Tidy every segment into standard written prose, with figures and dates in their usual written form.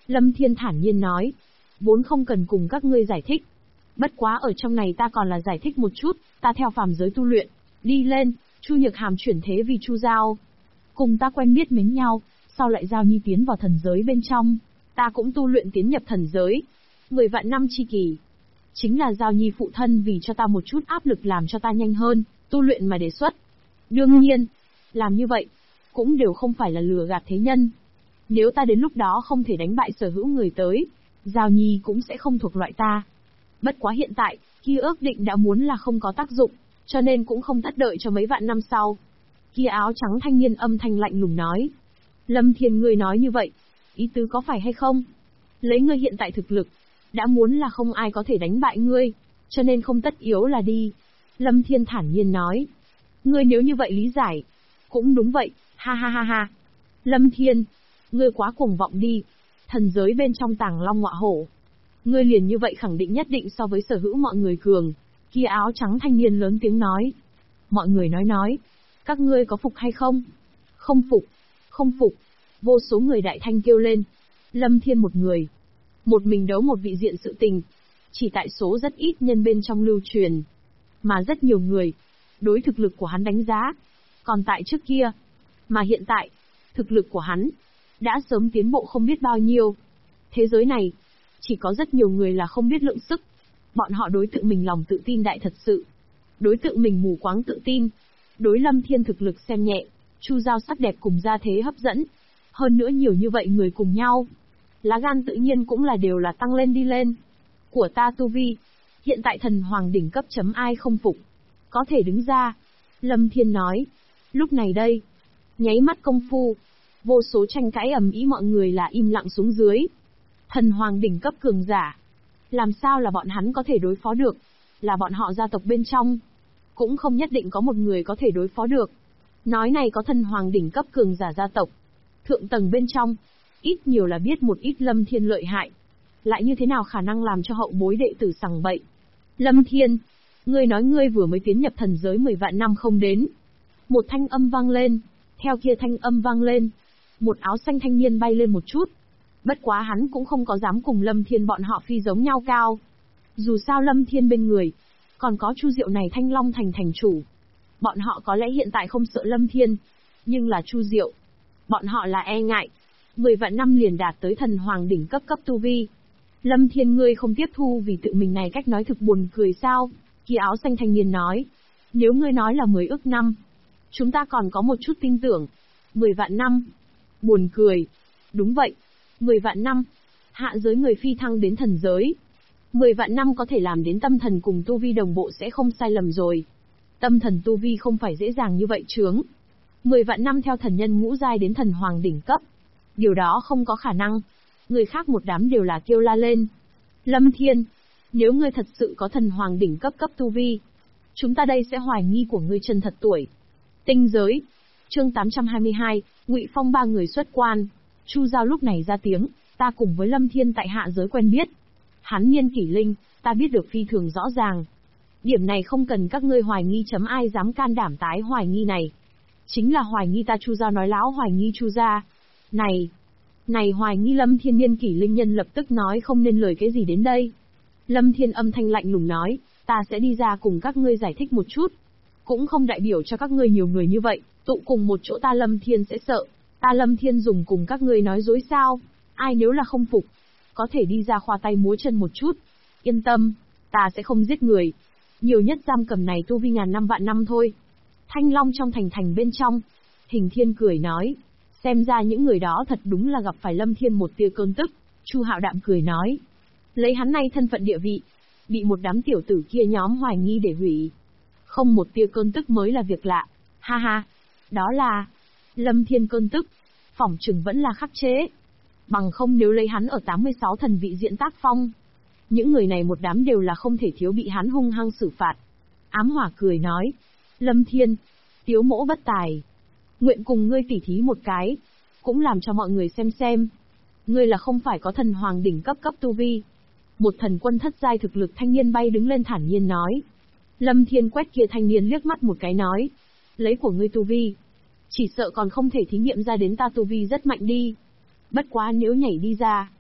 Lâm Thiên thản nhiên nói. Vốn không cần cùng các ngươi giải thích. Bất quá ở trong này ta còn là giải thích một chút, ta theo phàm giới tu luyện. Đi lên, Chu Nhược Hàm chuyển thế vì Chu Giao. Cùng ta quen biết mến nhau, sau lại Giao Nhi tiến vào thần giới bên trong. Ta cũng tu luyện tiến nhập thần giới. 10 vạn năm chi kỳ. Chính là Giao Nhi phụ thân vì cho ta một chút áp lực làm cho ta nhanh hơn, tu luyện mà đề xuất. Đương nhiên, làm như vậy, cũng đều không phải là lừa gạt thế nhân. Nếu ta đến lúc đó không thể đánh bại sở hữu người tới, Giao Nhi cũng sẽ không thuộc loại ta. Bất quá hiện tại, kia ước định đã muốn là không có tác dụng, cho nên cũng không thất đợi cho mấy vạn năm sau. Kia áo trắng thanh niên âm thanh lạnh lùng nói. Lâm Thiên ngươi nói như vậy, ý tứ có phải hay không? Lấy ngươi hiện tại thực lực, đã muốn là không ai có thể đánh bại ngươi, cho nên không tất yếu là đi. Lâm Thiên thản nhiên nói. Ngươi nếu như vậy lý giải, cũng đúng vậy, ha ha ha ha. Lâm Thiên, ngươi quá cuồng vọng đi, thần giới bên trong tàng long ngọa hổ. Ngươi liền như vậy khẳng định nhất định so với sở hữu mọi người cường. Kia áo trắng thanh niên lớn tiếng nói. Mọi người nói, các ngươi có phục hay không? Không phục, không phục. Vô số người đại thanh kêu lên. Lâm Thiên một người, một mình đấu một vị diện sự tình, chỉ tại số rất ít nhân bên trong lưu truyền. Mà rất nhiều người, đối thực lực của hắn đánh giá. Còn tại trước kia, mà hiện tại, thực lực của hắn, đã sớm tiến bộ không biết bao nhiêu. Thế giới này, chỉ có rất nhiều người là không biết lượng sức. Bọn họ đối tự mình lòng tự tin đại thật sự. Đối tự mình mù quáng tự tin. Đối Lâm Thiên thực lực xem nhẹ, Chu Giao sắc đẹp cùng gia thế hấp dẫn. Hơn nữa nhiều như vậy người cùng nhau. Lá gan tự nhiên cũng là đều là tăng lên đi lên. Của ta tu vi, hiện tại thần hoàng đỉnh cấp chấm ai không phục. Có thể đứng ra. Lâm Thiên nói. Lúc này đây, nháy mắt công phu, vô số tranh cãi ầm ĩ mọi người là im lặng xuống dưới. Thần hoàng đỉnh cấp cường giả. Làm sao là bọn hắn có thể đối phó được? Là bọn họ gia tộc bên trong. Cũng không nhất định có một người có thể đối phó được. Nói này có thần hoàng đỉnh cấp cường giả gia tộc. Thượng tầng bên trong, ít nhiều là biết một ít Lâm Thiên lợi hại. Lại như thế nào khả năng làm cho hậu bối đệ tử sằng bậy? Lâm Thiên, ngươi nói ngươi vừa mới tiến nhập thần giới 10 vạn năm không đến. Một thanh âm vang lên, theo kia thanh âm vang lên, một áo xanh thanh niên bay lên một chút. Bất quá hắn cũng không có dám cùng Lâm Thiên bọn họ phi giống nhau cao. Dù sao Lâm Thiên bên người, còn có Chu Diệu này Thanh Long thành thành chủ. Bọn họ có lẽ hiện tại không sợ Lâm Thiên, nhưng là Chu Diệu, bọn họ là e ngại. 10 vạn năm liền đạt tới thần hoàng đỉnh cấp tu vi. Lâm Thiên ngươi không tiếp thu vì tự mình này cách nói thực buồn cười sao? Kia áo xanh thanh niên nói. Nếu ngươi nói là 10 ức năm, chúng ta còn có một chút tin tưởng. 10 vạn năm. Buồn cười. Đúng vậy. 10 vạn năm. Hạ giới người phi thăng đến thần giới. 10 vạn năm có thể làm đến tâm thần cùng tu vi đồng bộ sẽ không sai lầm rồi. Tâm thần tu vi không phải dễ dàng như vậy chướng. 10 vạn năm theo thần nhân ngũ giai đến thần hoàng đỉnh cấp. Điều đó không có khả năng. Người khác một đám đều là kêu la lên. Lâm Thiên, nếu ngươi thật sự có thần hoàng đỉnh cấp tu vi, chúng ta đây sẽ hoài nghi của ngươi chân thật tuổi. Tinh giới. Chương 822, Ngụy Phong ba người xuất quan. Chu Giao lúc này ra tiếng, ta cùng với Lâm Thiên tại hạ giới quen biết. Hắn niên kỷ linh, ta biết được phi thường rõ ràng. Điểm này không cần các ngươi hoài nghi chấm ai dám can đảm tái hoài nghi này. Chính là hoài nghi ta. Chu Giao nói láo hoài nghi Chu gia. Này hoài nghi. Lâm Thiên niên kỷ linh nhân lập tức nói không nên lời cái gì đến đây. Lâm Thiên âm thanh lạnh lùng nói, ta sẽ đi ra cùng các ngươi giải thích một chút. Cũng không đại biểu cho các ngươi nhiều người như vậy, tụ cùng một chỗ ta Lâm Thiên sẽ sợ. Ta Lâm Thiên dùng cùng các ngươi nói dối sao? Ai nếu là không phục, có thể đi ra khoa tay múa chân một chút. Yên tâm, ta sẽ không giết người. Nhiều nhất giam cầm này tu vi ngàn năm vạn năm thôi. Thanh Long trong thành bên trong. Hình Thiên cười nói. Xem ra những người đó thật đúng là gặp phải Lâm Thiên một tia cơn tức. Chu Hạo đạm cười nói. Lấy hắn nay thân phận địa vị, bị một đám tiểu tử kia nhóm hoài nghi để hủy. Không một tia cơn tức mới là việc lạ. Ha ha. Đó là Lâm Thiên cơn tức. Phỏng chừng vẫn là khắc chế. Bằng không nếu lấy hắn ở 86 thần vị diện tác phong, những người này một đám đều là không thể thiếu bị hắn hung hăng xử phạt. Ám Hỏa cười nói. Lâm Thiên, tiếu mỗ bất tài. Nguyện cùng ngươi tỉ thí một cái, cũng làm cho mọi người xem. Ngươi là không phải có thần hoàng đỉnh cấp tu vi. Một thần quân thất giai thực lực thanh niên bay đứng lên thản nhiên nói. Lâm Thiên quét kia thanh niên liếc mắt một cái nói. Lấy của ngươi tu vi, chỉ sợ còn không thể thí nghiệm ra đến ta tu vi rất mạnh đi. Bất quá nếu nhảy đi ra,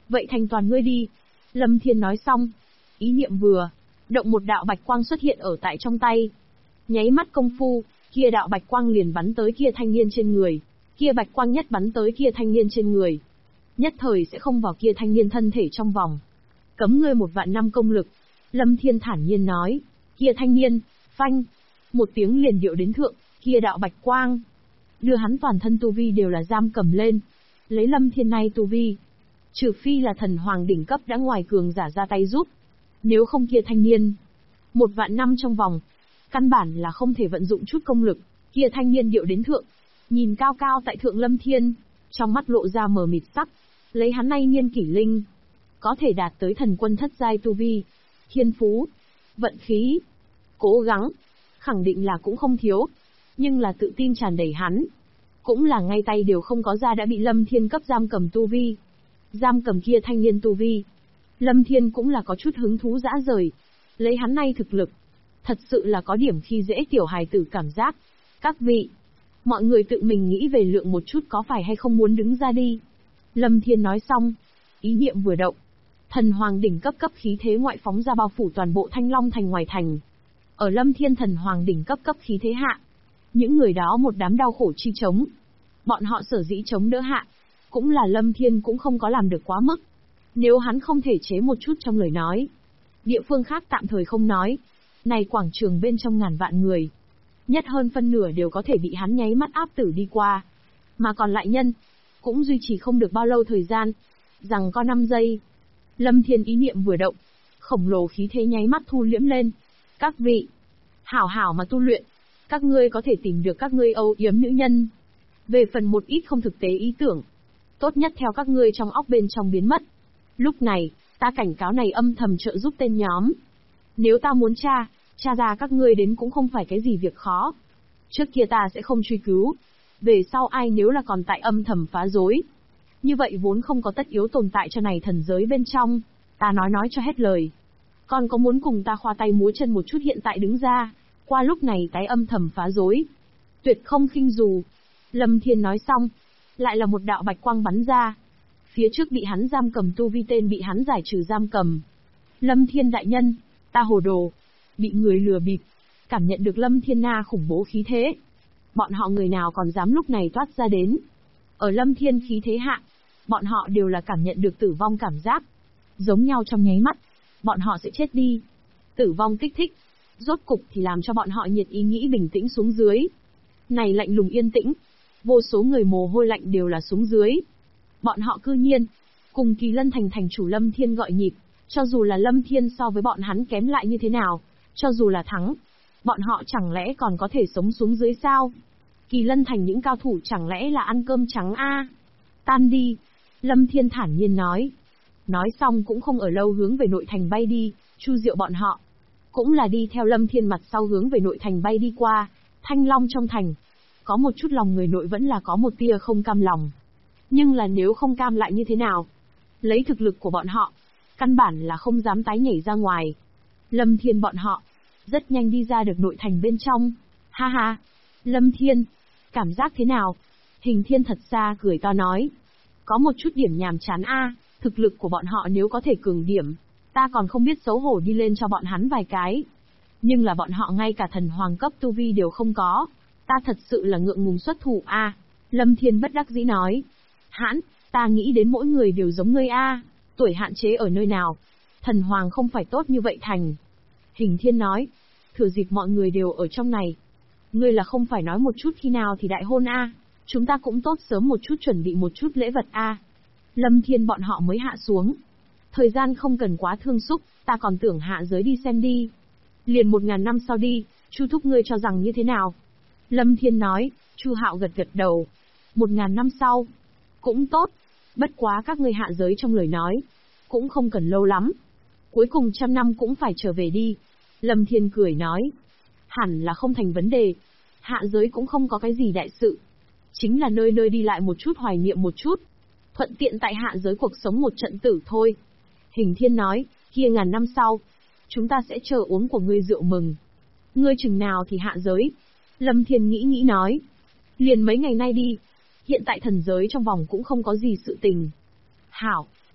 Vậy thành toàn ngươi đi. Lâm Thiên nói xong. Ý niệm vừa động, một đạo bạch quang xuất hiện ở tại trong tay. Nháy mắt công phu, kia đạo bạch quang liền bắn tới kia thanh niên trên người. Kia bạch quang nhất bắn tới kia thanh niên trên người. Nhất thời sẽ không vào kia thanh niên thân thể trong vòng. Cấm ngươi 1.000 năm công lực. Lâm Thiên thản nhiên nói. Kia thanh niên, phanh. Một tiếng liền điệu đến thượng, kia đạo bạch quang. Đưa hắn toàn thân tu vi đều là giam cầm lên. Lấy Lâm Thiên nay tu vi. Trừ phi là thần hoàng đỉnh cấp đã ngoài cường giả ra tay giúp. Nếu không kia thanh niên. 1.000 năm trong vòng. Căn bản là không thể vận dụng chút công lực. Kia thanh niên điệu đến thượng. Nhìn cao cao tại thượng Lâm Thiên. Trong mắt lộ ra mờ mịt sắc. Lấy hắn nay niên kỷ linh. Có thể đạt tới thần quân thất giai tu vi. Thiên phú. Vận khí. Cố gắng. Khẳng định là cũng không thiếu. Nhưng là tự tin tràn đầy hắn. Cũng là ngay tay đều không có ra đã bị Lâm Thiên cấp giam cầm tu vi. Giam cầm kia thanh niên tu vi. Lâm Thiên cũng là có chút hứng thú dã rời. Lấy hắn nay thực lực. Thật sự là có điểm khi dễ tiểu hài tử cảm giác. Các vị. Mọi người tự mình nghĩ về lượng một chút có phải hay không muốn đứng ra đi. Lâm Thiên nói xong. Ý niệm vừa động. Thần hoàng đỉnh cấp khí thế ngoại phóng ra bao phủ toàn bộ Thanh Long thành ngoài thành. Ở Lâm Thiên thần hoàng đỉnh cấp khí thế hạ. Những người đó một đám đau khổ chi chống. Bọn họ sở dĩ chống đỡ hạ. Cũng là Lâm Thiên cũng không có làm được quá mức. Nếu hắn không thể chế một chút trong lời nói. Địa phương khác tạm thời không nói. Này quảng trường bên trong ngàn vạn người. Nhất hơn phân nửa đều có thể bị hắn nháy mắt áp tử đi qua. Mà còn lại nhân. Cũng duy trì không được bao lâu thời gian. Rằng có 5 giây. Lâm Thiên ý niệm vừa động. Khổng lồ khí thế nháy mắt thu liễm lên. Các vị. Hảo hảo mà tu luyện. Các ngươi có thể tìm được các ngươi âu yếm nữ nhân. Về phần một ít không thực tế ý tưởng. Tốt nhất theo các ngươi trong óc bên trong biến mất. Lúc này, ta cảnh cáo này âm thầm trợ giúp tên nhóm. Nếu ta muốn tra ra các ngươi đến cũng không phải cái gì việc khó. Trước kia ta sẽ không truy cứu. Về sau ai nếu là còn tại âm thầm phá rối. Như vậy vốn không có tất yếu tồn tại cho này thần giới bên trong. Ta nói cho hết lời. Còn có muốn cùng ta khoa tay múa chân một chút hiện tại đứng ra. Qua lúc này tái âm thầm phá rối. Tuyệt không khinh dù. Lâm Thiên nói xong. Lại là một đạo bạch quang bắn ra. Phía trước bị hắn giam cầm tu vi tên bị hắn giải trừ giam cầm. Lâm Thiên đại nhân, ta hồ đồ. Bị người lừa bịp. Cảm nhận được Lâm Thiên na khủng bố khí thế. Bọn họ người nào còn dám lúc này toát ra đến. Ở Lâm Thiên khí thế hạ. Bọn họ đều là cảm nhận được tử vong cảm giác. Giống nhau trong nháy mắt. Bọn họ sẽ chết đi. Tử vong kích thích. Rốt cục thì làm cho bọn họ nhiệt ý nghĩ bình tĩnh xuống dưới. Này lạnh lùng yên tĩnh. Vô số người mồ hôi lạnh đều là xuống dưới. Bọn họ cư nhiên. Cùng Kỳ Lân thành thành chủ Lâm Thiên gọi nhịp. Cho dù là Lâm Thiên so với bọn hắn kém lại như thế nào. Cho dù là thắng. Bọn họ chẳng lẽ còn có thể sống xuống dưới sao? Kỳ Lân thành những cao thủ chẳng lẽ là ăn cơm trắng a? Tan đi. Lâm Thiên thản nhiên nói. Nói xong cũng không ở lâu hướng về nội thành bay đi. Chu Diệu bọn họ cũng là đi theo Lâm Thiên mặt sau hướng về nội thành bay đi qua. Thanh Long trong thành. Có một chút lòng người nội vẫn là có một tia không cam lòng. Nhưng là nếu không cam lại như thế nào? Lấy thực lực của bọn họ. Căn bản là không dám tái nhảy ra ngoài. Lâm Thiên bọn họ. Rất nhanh đi ra được nội thành bên trong. Ha ha. Lâm Thiên. Cảm giác thế nào? Hình Thiên thật xa cười to nói. Có một chút điểm nhàm chán a. Thực lực của bọn họ nếu có thể cường điểm. Ta còn không biết xấu hổ đi lên cho bọn hắn vài cái. Nhưng là bọn họ ngay cả thần hoàng cấp tu vi đều không có. Ta thật sự là ngượng ngùng xuất thủ a. Lâm Thiên bất đắc dĩ nói. Hãn, ta nghĩ đến mỗi người đều giống ngươi a. Tuổi hạn chế ở nơi nào? Thần hoàng không phải tốt như vậy thành. Hình Thiên nói. Thừa dịp mọi người đều ở trong này. Ngươi là không phải nói một chút khi nào thì đại hôn a. Chúng ta cũng tốt sớm một chút chuẩn bị một chút lễ vật a. Lâm Thiên bọn họ mới hạ xuống. Thời gian không cần quá thương xúc, ta còn tưởng hạ giới đi xem đi. Liền 1000 năm sau đi, Chu thúc ngươi cho rằng như thế nào? Lâm Thiên nói. Chu Hạo gật gật đầu. 1000 năm sau. Cũng tốt. Bất quá các ngươi hạ giới trong lời nói. Cũng không cần lâu lắm. Cuối cùng 100 năm cũng phải trở về đi. Lâm Thiên cười nói. Hẳn là không thành vấn đề. Hạ giới cũng không có cái gì đại sự. Chính là nơi nơi đi lại một chút hoài niệm một chút. Thuận tiện tại hạ giới cuộc sống một trận tử thôi. Hình Thiên nói. Kia 1000 năm sau. Chúng ta sẽ chờ uống của ngươi rượu mừng. Ngươi chừng nào thì hạ giới. Lâm Thiên nghĩ nói. Liền mấy ngày nay đi. Hiện tại thần giới trong vòng cũng không có gì sự tình. Hảo,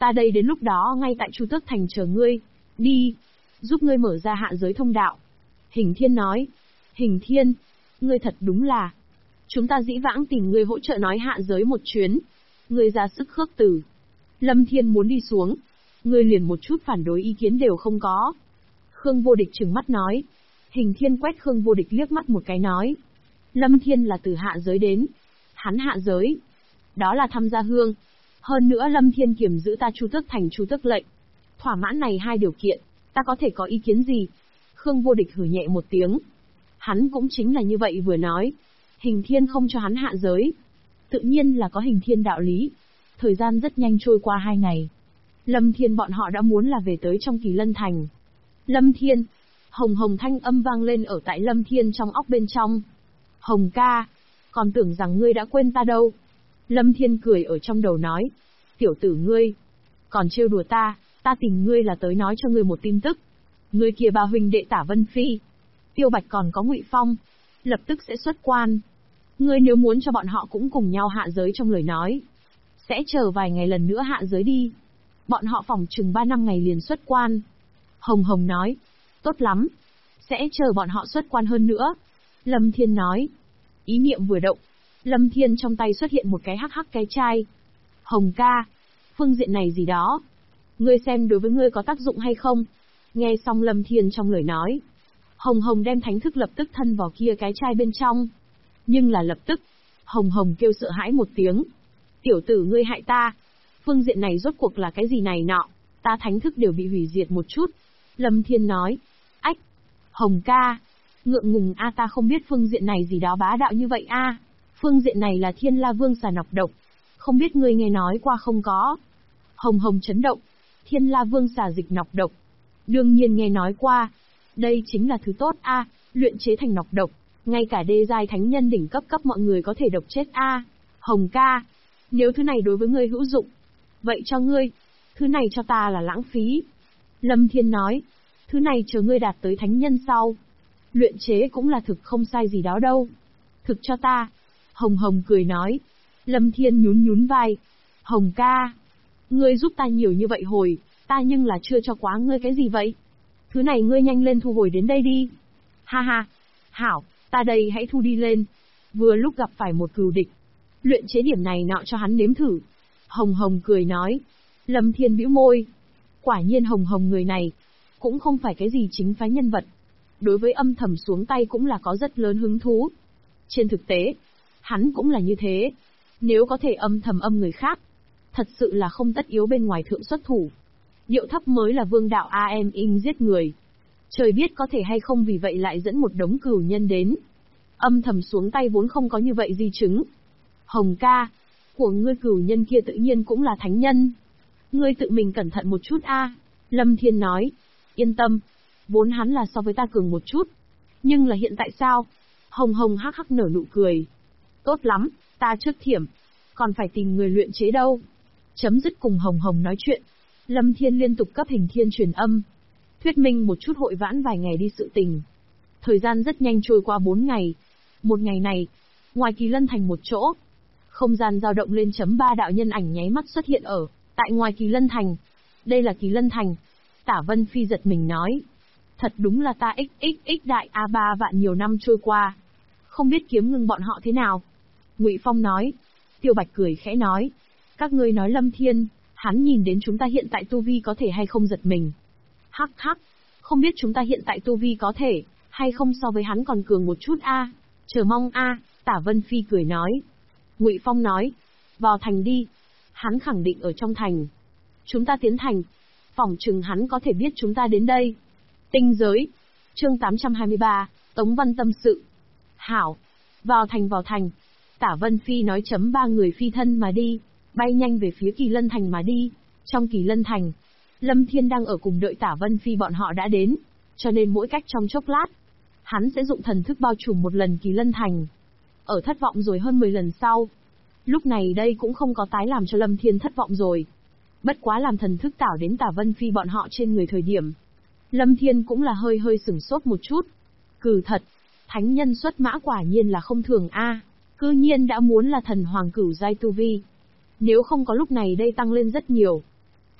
Ta đây đến lúc đó ngay tại Chu Tước Thành chờ ngươi. Đi, giúp ngươi mở ra hạ giới thông đạo. Hình Thiên nói. Hình Thiên, ngươi thật đúng là. Chúng ta dĩ vãng tìm ngươi hỗ trợ nói hạ giới một chuyến. Ngươi ra sức khước từ. Lâm Thiên muốn đi xuống. Ngươi liền một chút phản đối ý kiến đều không có. Khương Vô Địch trừng mắt nói. Hình Thiên quét Khương Vô Địch liếc mắt một cái nói. Lâm Thiên là từ hạ giới đến. Hắn hạ giới. Đó là tham gia hương. Hơn nữa Lâm Thiên kiểm giữ ta Chu Tước Thành Chu Tước lệnh. Thỏa mãn này hai điều kiện, ta có thể có ý kiến gì? Khương Vô Địch hừ nhẹ một tiếng. Hắn cũng chính là như vậy vừa nói. Hình Thiên không cho hắn hạ giới. Tự nhiên là có Hình Thiên đạo lý. Thời gian rất nhanh trôi qua 2 ngày. Lâm Thiên bọn họ đã muốn là về tới trong Kỳ Lân Thành. Lâm Thiên. Hồng Hồng thanh âm vang lên ở tại Lâm Thiên trong óc bên trong. Hồng ca. Còn tưởng rằng ngươi đã quên ta đâu. Lâm Thiên cười ở trong đầu nói. Tiểu tử ngươi. Còn trêu đùa ta tìm ngươi là tới nói cho ngươi một tin tức. Ngươi kia ba huynh đệ Tả Vân Phi, Tiêu Bạch còn có Ngụy Phong, lập tức sẽ xuất quan. Ngươi nếu muốn cho bọn họ cũng cùng nhau hạ giới trong lời nói, sẽ chờ vài ngày lần nữa hạ giới đi. Bọn họ phỏng chừng 3 năm ngày liền xuất quan. Hồng Hồng nói. Tốt lắm. Sẽ chờ bọn họ xuất quan hơn nữa. Lâm Thiên nói. Ý niệm vừa động. Lâm Thiên trong tay xuất hiện một cái hắc hắc cái chai. Hồng ca. Phương diện này gì đó. Ngươi xem đối với ngươi có tác dụng hay không? Nghe xong Lâm Thiên trong lời nói. Hồng Hồng đem thánh thức lập tức thân vào kia cái chai bên trong. Nhưng là lập tức. Hồng Hồng kêu sợ hãi một tiếng. Tiểu tử ngươi hại ta. Phương diện này rốt cuộc là cái gì này nọ? Ta thánh thức đều bị hủy diệt một chút. Lâm Thiên nói. Ách. Hồng ca. Ngượng ngùng a, ta không biết phương diện này gì đó bá đạo như vậy a. Phương diện này là Thiên La Vương xà nọc độc. Không biết ngươi nghe nói qua không có? Hồng Hồng chấn động. Thiên La Vương xà dịch nọc độc. Đương nhiên nghe nói qua. Đây chính là thứ tốt a, luyện chế thành nọc độc. Ngay cả đê giai thánh nhân đỉnh cấp mọi người có thể độc chết a. Hồng ca. Nếu thứ này đối với ngươi hữu dụng, vậy cho ngươi. Thứ này cho ta là lãng phí. Lâm Thiên nói. Thứ này chờ ngươi đạt tới thánh nhân sau. Luyện chế cũng là thực không sai gì đó đâu. Thực cho ta. Hồng Hồng cười nói. Lâm Thiên nhún nhún vai. Hồng ca. Ngươi giúp ta nhiều như vậy hồi, ta nhưng là chưa cho quá ngươi cái gì vậy? Thứ này ngươi nhanh lên thu hồi đến đây đi. Ha ha. Hảo, ta đây hãy thu đi lên. Vừa lúc gặp phải một cừu địch. Luyện chế điểm này nọ cho hắn nếm thử. Hồng Hồng cười nói. Lâm Thiên bĩu môi. Quả nhiên Hồng Hồng người này, cũng không phải cái gì chính phái nhân vật. Đối với âm thầm xuống tay cũng là có rất lớn hứng thú. Trên thực tế, hắn cũng là như thế. Nếu có thể âm thầm âm người khác, thật sự là không tất yếu bên ngoài thượng xuất thủ. Điệu thấp mới là vương đạo am in giết người. Trời biết có thể hay không vì vậy lại dẫn một đống cừu nhân đến. Âm thầm xuống tay vốn không có như vậy di chứng. Hồng ca, của ngươi cừu nhân kia tự nhiên cũng là thánh nhân. Ngươi tự mình cẩn thận một chút a. Lâm Thiên nói. Yên tâm, vốn hắn là so với ta cường một chút. Nhưng là hiện tại sao? Hồng Hồng hắc hắc nở nụ cười. Tốt lắm, ta trước thiểm. Còn phải tìm người luyện chế đâu. Chấm dứt cùng Hồng Hồng nói chuyện. Lâm Thiên liên tục cấp Hình Thiên truyền âm. Thuyết minh một chút hội vãn vài ngày đi sự tình. Thời gian rất nhanh trôi qua 4 ngày. Một ngày này, ngoài Kỳ Lân Thành một chỗ, không gian dao động lên. 3 đạo nhân ảnh nháy mắt xuất hiện ở tại ngoài Kỳ Lân Thành. Đây là Kỳ Lân Thành. Tả Vân Phi giật mình nói. Thật đúng là ta xxx đại A3 vạn nhiều năm trôi qua. Không biết kiếm ngưng bọn họ thế nào. Ngụy Phong nói. Tiêu Bạch cười khẽ nói. Các ngươi nói Lâm Thiên, hắn nhìn đến chúng ta hiện tại tu vi có thể hay không giật mình. Hắc hắc, không biết chúng ta hiện tại tu vi có thể, hay không so với hắn còn cường một chút a. Chờ mong a. Tả Vân Phi cười nói. Ngụy Phong nói. Vào thành đi. Hắn khẳng định ở trong thành. Chúng ta tiến thành. Phỏng chừng hắn có thể biết chúng ta đến đây. Tinh giới. Chương 823, Tống Văn tâm sự. Hảo. Vào thành. Tả Vân Phi nói. 3 người phi thân mà đi. Bay nhanh về phía Kỳ Lân Thành mà đi. Trong Kỳ Lân Thành, Lâm Thiên đang ở cùng đợi Tả Vân Phi bọn họ đã đến. Cho nên mỗi cách trong chốc lát, hắn sẽ dụng thần thức bao trùm một lần Kỳ Lân Thành. Ở thất vọng rồi hơn 10 lần sau. Lúc này đây cũng không có tái làm cho Lâm Thiên thất vọng rồi. Bất quá làm thần thức tảo đến Tả Vân Phi bọn họ trên người thời điểm. Lâm Thiên cũng là hơi sửng sốt một chút. Cừ thật, thánh nhân xuất mã quả nhiên là không thường a. Cư nhiên đã muốn là thần hoàng cửu giai tu vi. Nếu không có lúc này đây tăng lên rất nhiều.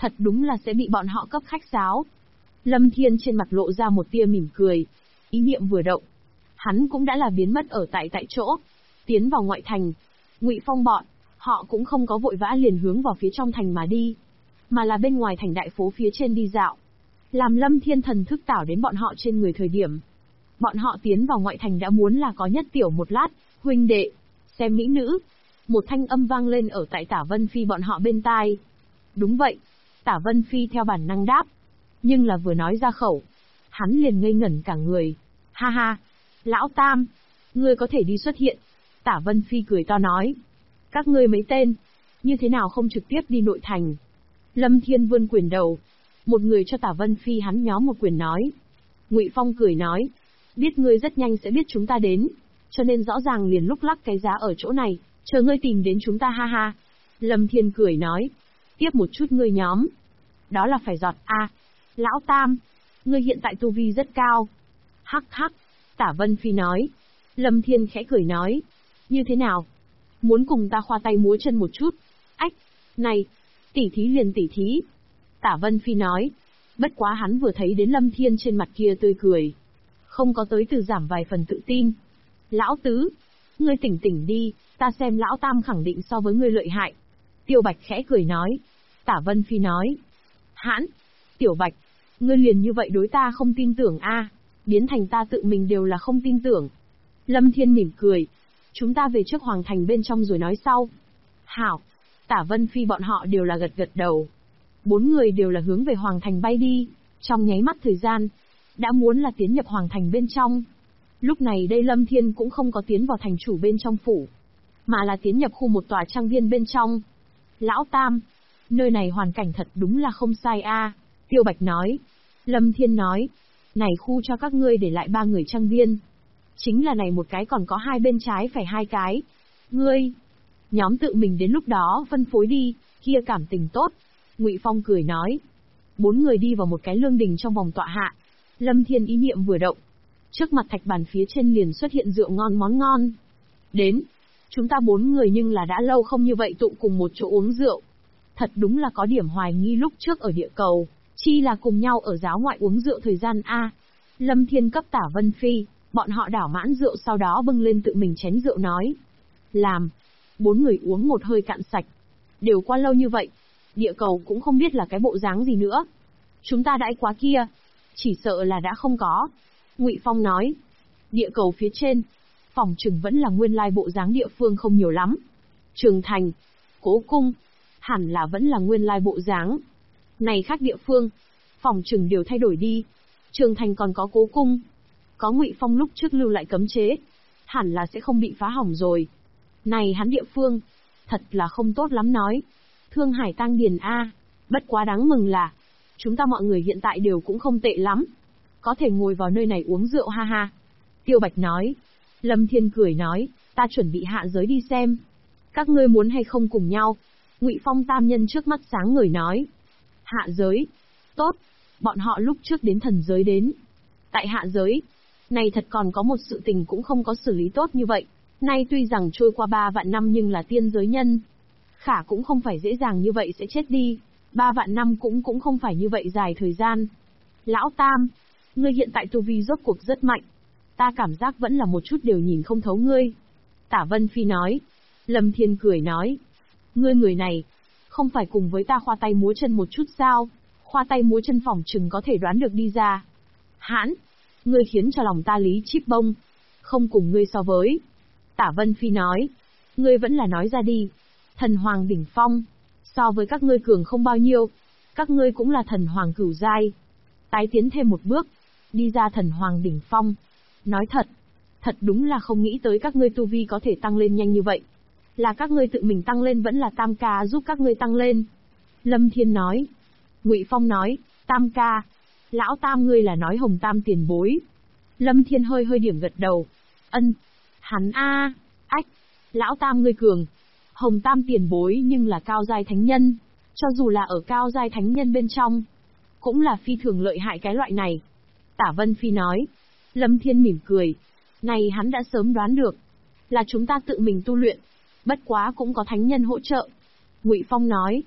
Thật đúng là sẽ bị bọn họ cấp khách sáo. Lâm Thiên trên mặt lộ ra một tia mỉm cười. Ý niệm vừa động, hắn cũng đã là biến mất ở tại chỗ, tiến vào ngoại thành. Ngụy Phong bọn họ cũng không có vội vã liền hướng vào phía trong thành mà đi, mà là bên ngoài thành đại phố phía trên đi dạo. Làm Lâm Thiên thần thức tảo đến bọn họ trên người thời điểm, bọn họ tiến vào ngoại thành đã muốn là có nhất tiểu một lát, huynh đệ, xem mỹ nữ. Một thanh âm vang lên ở tại Tả Vân Phi bọn họ bên tai. Đúng vậy, Tả Vân Phi theo bản năng đáp. Nhưng là vừa nói ra khẩu, hắn liền ngây ngẩn cả người. Ha ha, Lão Tam, ngươi có thể đi xuất hiện. Tả Vân Phi cười to nói. Các ngươi mấy tên, như thế nào không trực tiếp đi nội thành? Lâm Thiên vươn quyền đầu, một người cho Tả Vân Phi hắn nhóm một quyền nói. Ngụy Phong cười nói, biết ngươi rất nhanh sẽ biết chúng ta đến, cho nên rõ ràng liền lúc lắc cái giá ở chỗ này, chờ ngươi tìm đến chúng ta ha ha. Lâm Thiên cười nói, tiếp một chút ngươi nhóm. Đó là phải giọt a. Lão Tam, ngươi hiện tại tu vi rất cao. Hắc hắc, Tả Vân Phi nói. Lâm Thiên khẽ cười nói, như thế nào? Muốn cùng ta khoa tay múa chân một chút? Ách, này, tỉ thí liền tỉ thí. Tả Vân Phi nói, bất quá hắn vừa thấy đến Lâm Thiên trên mặt kia tươi cười, không có tới từ giảm vài phần tự tin. Lão Tứ, ngươi tỉnh tỉnh đi, ta xem Lão Tam khẳng định so với ngươi lợi hại. Tiêu Bạch khẽ cười nói. Tả Vân Phi nói, hãn, Tiểu Bạch, ngươi liền như vậy đối ta không tin tưởng a, biến thành ta tự mình đều là không tin tưởng. Lâm Thiên mỉm cười, chúng ta về trước Hoàng Thành bên trong rồi nói sau. Hảo, Tả Vân Phi bọn họ đều là gật gật đầu. 4 người đều là hướng về Hoàng Thành bay đi, trong nháy mắt thời gian, đã muốn là tiến nhập Hoàng Thành bên trong. Lúc này đây Lâm Thiên cũng không có tiến vào thành chủ bên trong phủ, mà là tiến nhập khu một tòa trang viên bên trong. Lão Tam, nơi này hoàn cảnh thật đúng là không sai a. Tiêu Bạch nói. Lâm Thiên nói, này khu cho các ngươi để lại 3 người trang viên. Chính là này một cái còn có 2 bên trái phải 2 cái. Ngươi, nhóm tự mình đến lúc đó phân phối đi, kia cảm tình tốt. Ngụy Phong cười nói. 4 người đi vào một cái lương đình trong vòng tọa hạ. Lâm Thiên ý niệm vừa động, trước mặt thạch bàn phía trên liền xuất hiện rượu ngon món ngon. Đến, chúng ta 4 người nhưng là đã lâu không như vậy tụ cùng một chỗ uống rượu. Thật đúng là có điểm hoài nghi lúc trước ở địa cầu, chi là cùng nhau ở giáo ngoại uống rượu thời gian a. Lâm Thiên cấp Tả Vân Phi, bọn họ đảo mãn rượu sau đó bưng lên tự mình chén rượu nói. Làm, 4 người uống một hơi cạn sạch. Đều qua lâu như vậy, địa cầu cũng không biết là cái bộ dáng gì nữa. Chúng ta đãi quá kia, chỉ sợ là đã không có. Ngụy Phong nói, địa cầu phía trên, phòng trừng vẫn là nguyên lai bộ dáng địa phương không nhiều lắm. Trường Thành, Cố Cung, hẳn là vẫn là nguyên lai bộ dáng. Này khác địa phương, phòng trừng đều thay đổi đi. Trường Thành còn có Cố Cung, có Ngụy Phong lúc trước lưu lại cấm chế, hẳn là sẽ không bị phá hỏng rồi. Này hắn địa phương, thật là không tốt lắm nói. Thương Hải Tang Điền a, bất quá đáng mừng là chúng ta mọi người hiện tại đều cũng không tệ lắm, có thể ngồi vào nơi này uống rượu ha ha. Tiêu Bạch nói. Lâm Thiên cười nói, ta chuẩn bị hạ giới đi xem. Các ngươi muốn hay không cùng nhau? Ngụy Phong tam nhân trước mắt sáng ngời nói. Hạ giới? Tốt, bọn họ lúc trước đến thần giới đến. Tại hạ giới, này thật còn có một sự tình cũng không có xử lý tốt như vậy. Nay tuy rằng trôi qua 3 vạn năm nhưng là tiên giới nhân. Khả cũng không phải dễ dàng như vậy sẽ chết đi. 3 vạn năm cũng không phải như vậy dài thời gian. Lão Tam, ngươi hiện tại tu vi rốt cuộc rất mạnh. Ta cảm giác vẫn là một chút đều nhìn không thấu ngươi. Tả Vân Phi nói. Lâm Thiên cười nói. Ngươi người này, không phải cùng với ta khoa tay múa chân một chút sao? Khoa tay múa chân phỏng chừng có thể đoán được đi ra. Hãn, ngươi khiến cho lòng ta lý chíp bông. Không cùng ngươi so với. Tả Vân Phi nói. Ngươi vẫn là nói ra đi. Thần Hoàng đỉnh phong, so với các ngươi cường không bao nhiêu. Các ngươi cũng là thần Hoàng cửu giai. Tái tiến thêm một bước, đi ra thần Hoàng đỉnh phong. Nói thật đúng là không nghĩ tới các ngươi tu vi có thể tăng lên nhanh như vậy. Là các ngươi tự mình tăng lên vẫn là Tam ca giúp các ngươi tăng lên? Lâm Thiên nói. Ngụy Phong nói, Tam ca. Lão Tam ngươi là nói Hồng Tam tiền bối. Lâm Thiên hơi điểm gật đầu. Ân, hắn a, ách, Lão Tam ngươi cường. Hồng Tam tiền bối nhưng là cao giai thánh nhân, cho dù là ở cao giai thánh nhân bên trong, cũng là phi thường lợi hại cái loại này. Tả Vân Phi nói. Lâm Thiên mỉm cười. Này hắn đã sớm đoán được, là chúng ta tự mình tu luyện, bất quá cũng có thánh nhân hỗ trợ. Ngụy Phong nói.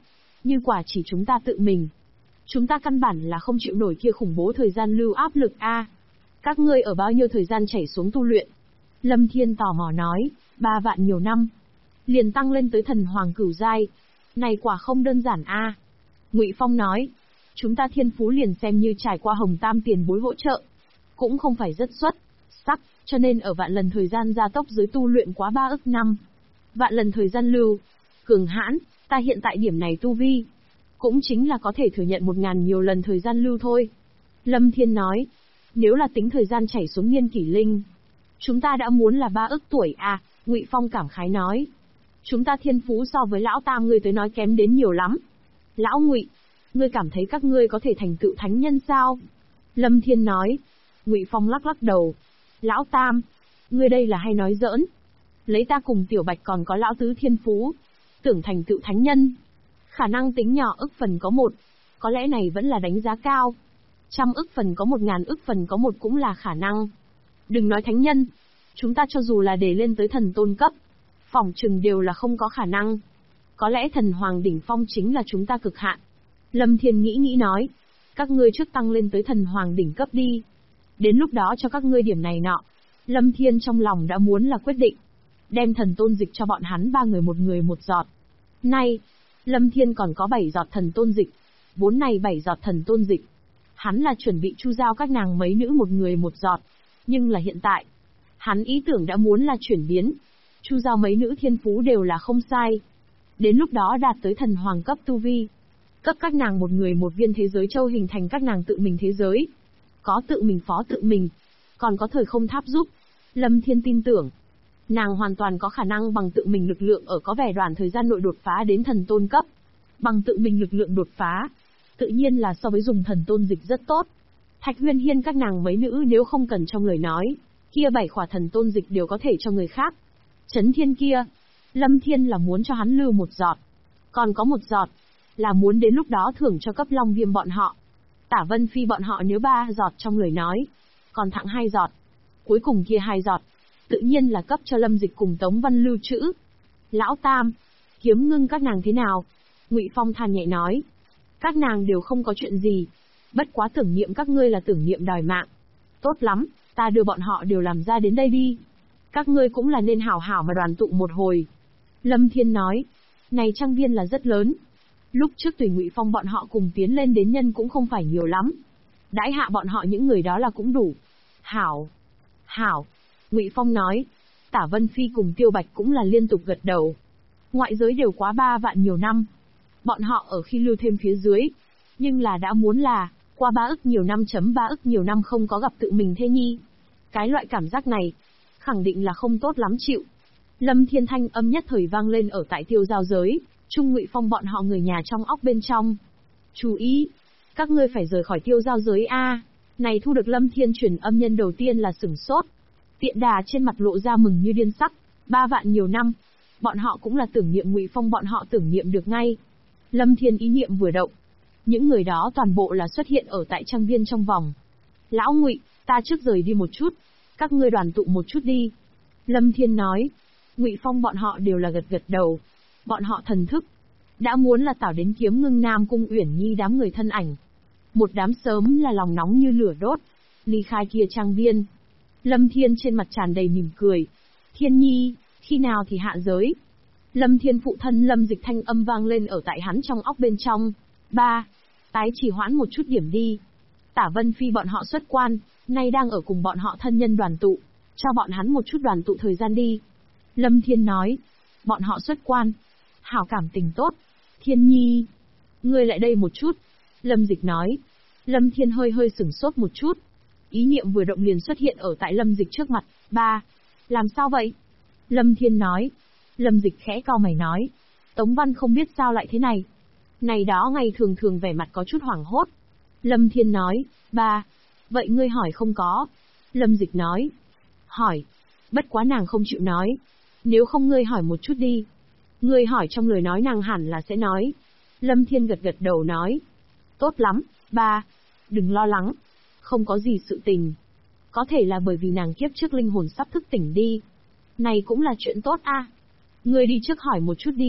Như quả chỉ chúng ta tự mình. Chúng ta căn bản là không chịu nổi kia khủng bố thời gian lưu áp lực a. Các ngươi ở bao nhiêu thời gian chảy xuống tu luyện? Lâm Thiên tò mò nói, 3 vạn nhiều năm. Liền tăng lên tới thần hoàng cửu giai. Này quả không đơn giản a. Ngụy Phong nói, chúng ta thiên phú liền xem như trải qua Hồng Tam tiền bối hỗ trợ. Cũng không phải rất xuất sắc, cho nên ở vạn lần thời gian gia tốc dưới tu luyện quá 3 ức năm. Vạn lần thời gian lưu, cường hãn, ta hiện tại điểm này tu vi. Cũng chính là có thể thừa nhận 1000 nhiều lần thời gian lưu thôi. Lâm Thiên nói, nếu là tính thời gian chảy xuống niên kỷ linh, chúng ta đã muốn là 3 ức tuổi à, Ngụy Phong cảm khái nói. Chúng ta thiên phú so với lão Tam ngươi tới nói kém đến nhiều lắm. Lão Ngụy, ngươi cảm thấy các ngươi có thể thành tựu thánh nhân sao? Lâm Thiên nói. Ngụy Phong lắc lắc đầu. Lão Tam, ngươi đây là hay nói giỡn. Lấy ta cùng Tiểu Bạch còn có lão tứ thiên phú, tưởng thành tựu thánh nhân. Khả năng tính nhỏ ức phần có một, có lẽ này vẫn là đánh giá cao. 100 ức phần có 1000 ức phần có một cũng là khả năng. Đừng nói thánh nhân, chúng ta cho dù là để lên tới thần tôn cấp, phỏng chừng đều là không có khả năng. Có lẽ thần hoàng đỉnh phong chính là chúng ta cực hạn. Lâm Thiên nghĩ nói, các ngươi trước tăng lên tới thần hoàng đỉnh cấp đi. Đến lúc đó cho các ngươi điểm này nọ. Lâm Thiên trong lòng đã muốn là quyết định. Đem thần tôn dịch cho bọn hắn 3 người một giọt. Nay, Lâm Thiên còn có 7 giọt thần tôn dịch. Vốn này 7 giọt thần tôn dịch. Hắn là chuẩn bị chu giao các nàng mấy nữ một người một giọt. Nhưng là hiện tại, hắn ý tưởng đã muốn là chuyển biến. Chu giao mấy nữ thiên phú đều là không sai. Đến lúc đó đạt tới thần hoàng cấp tu vi. Cấp các nàng một người một viên thế giới châu hình thành các nàng tự mình thế giới. Có tự mình phó tự mình. Còn có thời không tháp giúp. Lâm Thiên tin tưởng. Nàng hoàn toàn có khả năng bằng tự mình lực lượng ở có vẻ đoạn thời gian nội đột phá đến thần tôn cấp. Bằng tự mình lực lượng đột phá. Tự nhiên là so với dùng thần tôn dịch rất tốt. Thạch Huyên Hiên các nàng mấy nữ nếu không cần cho người nói. Kia 7 khỏa thần tôn dịch đều có thể cho người khác. Chấn Thiên kia. Lâm Thiên là muốn cho hắn lưu một giọt. Còn có một giọt. Là muốn đến lúc đó thưởng cho cấp Long Viêm bọn họ. Tả Vân Phi bọn họ nếu 3 giọt trong lời nói. Còn thặng 2 giọt. Cuối cùng kia 2 giọt. Tự nhiên là cấp cho Lâm Dịch cùng Tống Văn lưu trữ. Lão Tam. Kiếm Ngưng các nàng thế nào? Ngụy Phong than nhẹ nói. Các nàng đều không có chuyện gì. Bất quá tưởng niệm các ngươi là tưởng niệm đòi mạng. Tốt lắm, ta đưa bọn họ đều làm ra đến đây đi. Các ngươi cũng là nên hảo hảo mà đoàn tụ một hồi. Lâm Thiên nói. Này trang viên là rất lớn. Lúc trước tùy Ngụy Phong bọn họ cùng tiến lên đến nhân cũng không phải nhiều lắm. Đãi hạ bọn họ những người đó là cũng đủ. Hảo. Hảo. Ngụy Phong nói. Tả Vân Phi cùng Tiêu Bạch cũng là liên tục gật đầu. Ngoại giới đều quá 3 vạn nhiều năm. Bọn họ ở khi lưu thêm phía dưới. Nhưng là đã muốn là, qua 3 ức nhiều năm chấm 3 ức nhiều năm không có gặp tự mình thê nhi. Cái loại cảm giác này, khẳng định là không tốt lắm chịu. Lâm Thiên thanh âm nhất thời vang lên ở tại tiêu giao giới, Trung Ngụy Phong bọn họ người nhà trong óc bên trong. Chú ý, các ngươi phải rời khỏi tiêu giao giới a. Này thu được Lâm Thiên truyền âm nhân đầu tiên là sửng sốt. Tiện Đà trên mặt lộ ra mừng như điên sắc, 3 vạn nhiều năm. Bọn họ cũng là tưởng niệm Ngụy Phong bọn họ tưởng niệm được ngay. Lâm Thiên ý niệm vừa động. Những người đó toàn bộ là xuất hiện ở tại trang viên trong vòng. Lão Ngụy, ta trước rời đi một chút. Các ngươi đoàn tụ một chút đi. Lâm Thiên nói. Ngụy Phong bọn họ đều là gật gật đầu. Bọn họ thần thức. Đã muốn là tảo đến Kiếm Ngưng Nam Cung Uyển Nhi đám người thân ảnh. Một đám sớm là lòng nóng như lửa đốt. Ly khai kia trang viên. Lâm Thiên trên mặt tràn đầy mỉm cười. Thiên Nhi, khi nào thì hạ giới? Lâm Thiên phụ thân Lâm Dịch thanh âm vang lên ở tại hắn trong óc bên trong. 3. Tái trì hoãn một chút điểm đi. Tả Vân Phi bọn họ xuất quan, nay đang ở cùng bọn họ thân nhân đoàn tụ. Cho bọn hắn một chút đoàn tụ thời gian đi. Lâm Thiên nói. Bọn họ xuất quan. Hảo cảm tình tốt. Thiên Nhi. Ngươi lại đây một chút. Lâm Dịch nói. Lâm Thiên hơi sửng sốt một chút. Ý niệm vừa động liền xuất hiện ở tại Lâm Dịch trước mặt. 3. Làm sao vậy? Lâm Thiên nói. Lâm Dịch khẽ cau mày nói. Tống Văn không biết sao lại thế này. Này đó ngày thường thường vẻ mặt có chút hoảng hốt. Lâm Thiên nói. 3. Vậy ngươi hỏi không có? Lâm Dịch nói. Hỏi. Bất quá nàng không chịu nói. Nếu không ngươi hỏi một chút đi. Ngươi hỏi trong lời nói nàng hẳn là sẽ nói. Lâm Thiên gật gật đầu nói. Tốt lắm. 3. Đừng lo lắng. Không có gì sự tình. Có thể là bởi vì nàng kiếp trước linh hồn sắp thức tỉnh đi. Này cũng là chuyện tốt a. Ngươi đi trước hỏi một chút đi,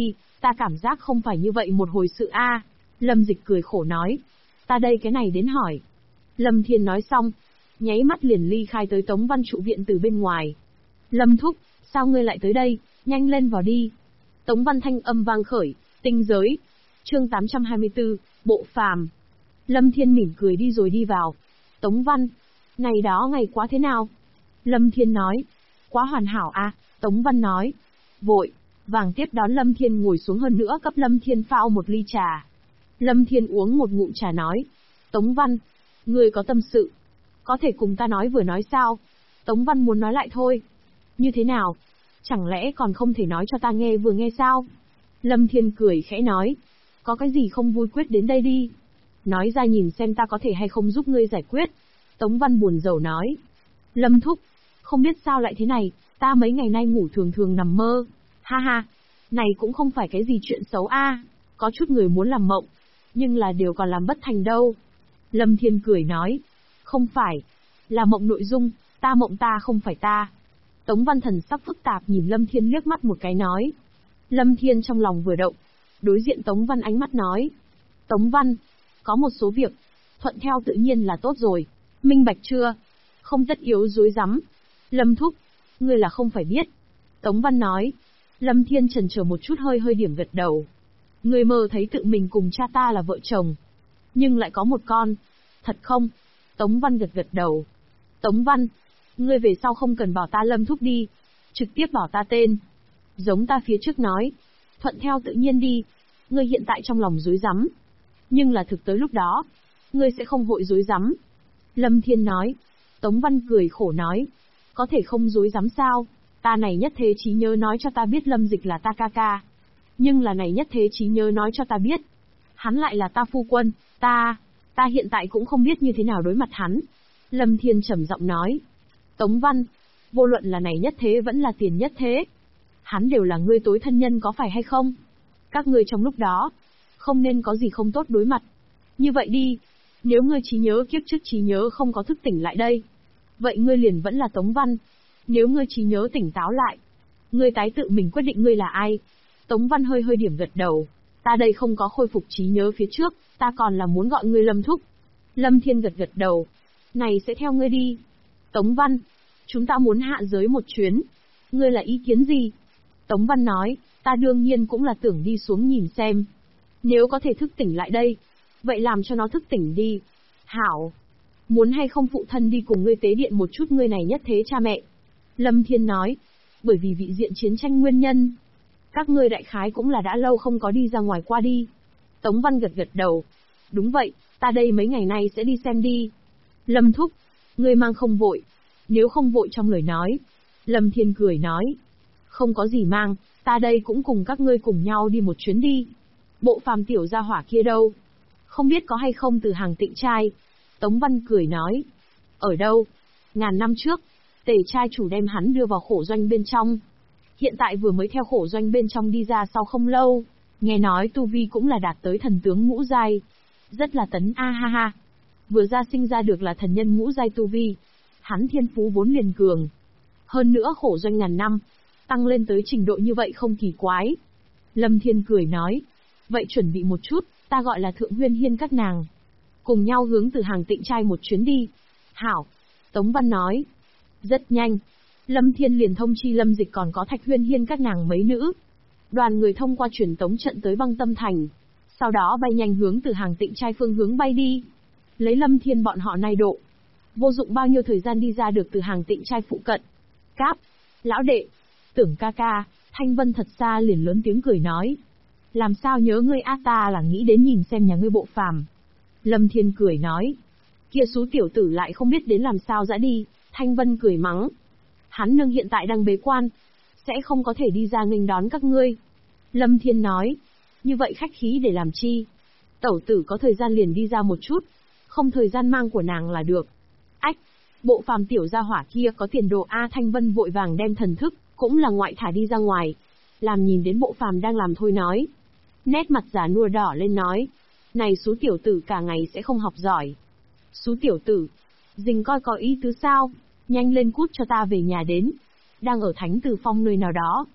Ta cảm giác không phải như vậy một hồi sự a. Lâm Dịch cười khổ nói. Ta đây cái này đến hỏi. Lâm Thiên nói xong, nháy mắt liền ly khai tới Tống Văn trụ viện từ bên ngoài. Lâm thúc, sao ngươi lại tới đây, nhanh lên vào đi. Tống Văn thanh âm vang khởi, tinh giới. Chương 824, bộ phàm. Lâm Thiên mỉm cười đi rồi đi vào. Tống Văn, ngày đó ngày quá thế nào? Lâm Thiên nói. Quá hoàn hảo a. Tống Văn nói. Vội vàng tiếp đón Lâm Thiên ngồi xuống, hơn nữa cấp Lâm Thiên phao một ly trà. Lâm Thiên uống một ngụm trà nói. Tống Văn, ngươi có tâm sự, có thể cùng ta nói vừa nói sao? Tống Văn muốn nói lại thôi. Như thế nào? Chẳng lẽ còn không thể nói cho ta nghe vừa nghe sao? Lâm Thiên cười khẽ nói. Có cái gì không vui quyết đến đây đi. Nói ra nhìn xem ta có thể hay không giúp ngươi giải quyết. Tống Văn buồn rầu nói. Lâm thúc, không biết sao lại thế này, ta mấy ngày nay ngủ thường thường nằm mơ. Ha ha, này cũng không phải cái gì chuyện xấu a. Có chút người muốn làm mộng, nhưng là đều còn làm bất thành đâu. Lâm Thiên cười nói. Không phải, là mộng nội dung, ta mộng ta không phải ta. Tống Văn thần sắc phức tạp nhìn Lâm Thiên liếc mắt một cái nói. Lâm Thiên trong lòng vừa động, đối diện Tống Văn ánh mắt nói. Tống Văn, có một số việc, thuận theo tự nhiên là tốt rồi, minh bạch chưa? Không tất yếu dối rắm. Lâm thúc, ngươi là không phải biết. Tống Văn nói. Lâm Thiên chần chờ một chút hơi điểm gật đầu. Ngươi mơ thấy tự mình cùng cha ta là vợ chồng, nhưng lại có một con. Thật không? Tống Văn gật đầu. Tống Văn, ngươi về sau không cần bảo ta Lâm thúc đi, trực tiếp bảo ta tên. Giống ta phía trước nói, thuận theo tự nhiên đi. Ngươi hiện tại trong lòng rối rắm, nhưng là thực tới lúc đó, ngươi sẽ không vội rối rắm. Lâm Thiên nói. Tống Văn cười khổ nói. Có thể không rối rắm sao? Ta này nhất thế trí nhớ nói cho ta biết Lâm Dịch là ta ca ca. Nhưng là này nhất thế trí nhớ nói cho ta biết, hắn lại là ta phu quân, ta hiện tại cũng không biết như thế nào đối mặt hắn. Lâm Thiên trầm giọng nói. Tống Văn, vô luận là này nhất thế vẫn là tiền nhất thế, hắn đều là ngươi tối thân nhân có phải hay không? Các ngươi trong lúc đó, không nên có gì không tốt đối mặt. Như vậy đi, nếu ngươi trí nhớ kiếp trước trí nhớ không có thức tỉnh lại đây, vậy ngươi liền vẫn là Tống Văn. Nếu ngươi trí nhớ tỉnh táo lại, ngươi tái tự mình quyết định ngươi là ai. Tống Văn hơi điểm gật đầu. Ta đây không có khôi phục trí nhớ phía trước, ta còn là muốn gọi ngươi Lâm thúc. Lâm Thiên gật đầu. Này sẽ theo ngươi đi. Tống Văn, chúng ta muốn hạ giới một chuyến. Ngươi là ý kiến gì? Tống Văn nói, ta đương nhiên cũng là tưởng đi xuống nhìn xem. Nếu có thể thức tỉnh lại đây, vậy làm cho nó thức tỉnh đi. Hảo. Muốn hay không phụ thân đi cùng ngươi tế điện một chút ngươi này nhất thế cha mẹ? Lâm Thiên nói, bởi vì vị diện chiến tranh nguyên nhân. Các ngươi đại khái cũng là đã lâu không có đi ra ngoài qua đi. Tống Văn gật đầu. Đúng vậy, ta đây mấy ngày nay sẽ đi xem đi. Lâm thúc, ngươi mang không vội. Nếu không vội trong lời nói. Lâm Thiên cười nói. Không có gì mang, ta đây cũng cùng các ngươi cùng nhau đi một chuyến đi. Bộ phàm tiểu gia hỏa kia đâu? Không biết có hay không từ hàng Tịnh trai. Tống Văn cười nói. Ở đâu? Ngàn năm trước, Tề trai chủ đem hắn đưa vào khổ doanh bên trong. Hiện tại vừa mới theo khổ doanh bên trong đi ra sau không lâu. Nghe nói tu vi cũng là đạt tới thần tướng ngũ giai. Rất là tấn a ha ha. Vừa ra sinh ra được là thần nhân ngũ giai tu vi. Hắn thiên phú vốn liền cường. Hơn nữa khổ doanh ngàn năm, tăng lên tới trình độ như vậy không kỳ quái. Lâm Thiên cười nói. Vậy chuẩn bị một chút, ta gọi là Thượng Huyên Hiên các nàng. Cùng nhau hướng từ hàng Tịnh trai một chuyến đi. Hảo. Tống Văn nói. Rất nhanh. Lâm Thiên liền thông chi Lâm Dịch còn có Thạch Huyên Hiên các nàng mấy nữ. Đoàn người thông qua truyền tống trận tới Băng Tâm Thành. Sau đó bay nhanh hướng từ hàng Tịnh trai phương hướng bay đi. Lấy Lâm Thiên bọn họ nay độ, vô dụng bao nhiêu thời gian đi ra được từ hàng Tịnh trai phụ cận. Cáp, lão đệ, Tưởng ca ca, Thanh Vân thật xa liền lớn tiếng cười nói. Làm sao nhớ ngươi a, ta là nghĩ đến nhìn xem nhà ngươi bộ phàm. Lâm Thiên cười nói. Kia xú tiểu tử lại không biết đến làm sao dã đi. Thanh Vân cười mắng. Hắn nương hiện tại đang bế quan, sẽ không có thể đi ra nghênh đón các ngươi. Lâm Thiên nói. Như vậy khách khí để làm chi? Tẩu tử có thời gian liền đi ra một chút, không thời gian mang của nàng là được. Ách, bộ phàm tiểu gia hỏa kia có tiền đồ a. Thanh Vân vội vàng đem thần thức, cũng là ngoại thả đi ra ngoài. Làm nhìn đến bộ phàm đang làm thôi nói. Nét mặt già nua đỏ lên nói. Này xú tiểu tử cả ngày sẽ không học giỏi. Xú tiểu tử, dình coi có ý tứ sao? Nhanh lên cút cho ta về nhà đến. Đang ở Thánh Từ Phong nơi nào đó.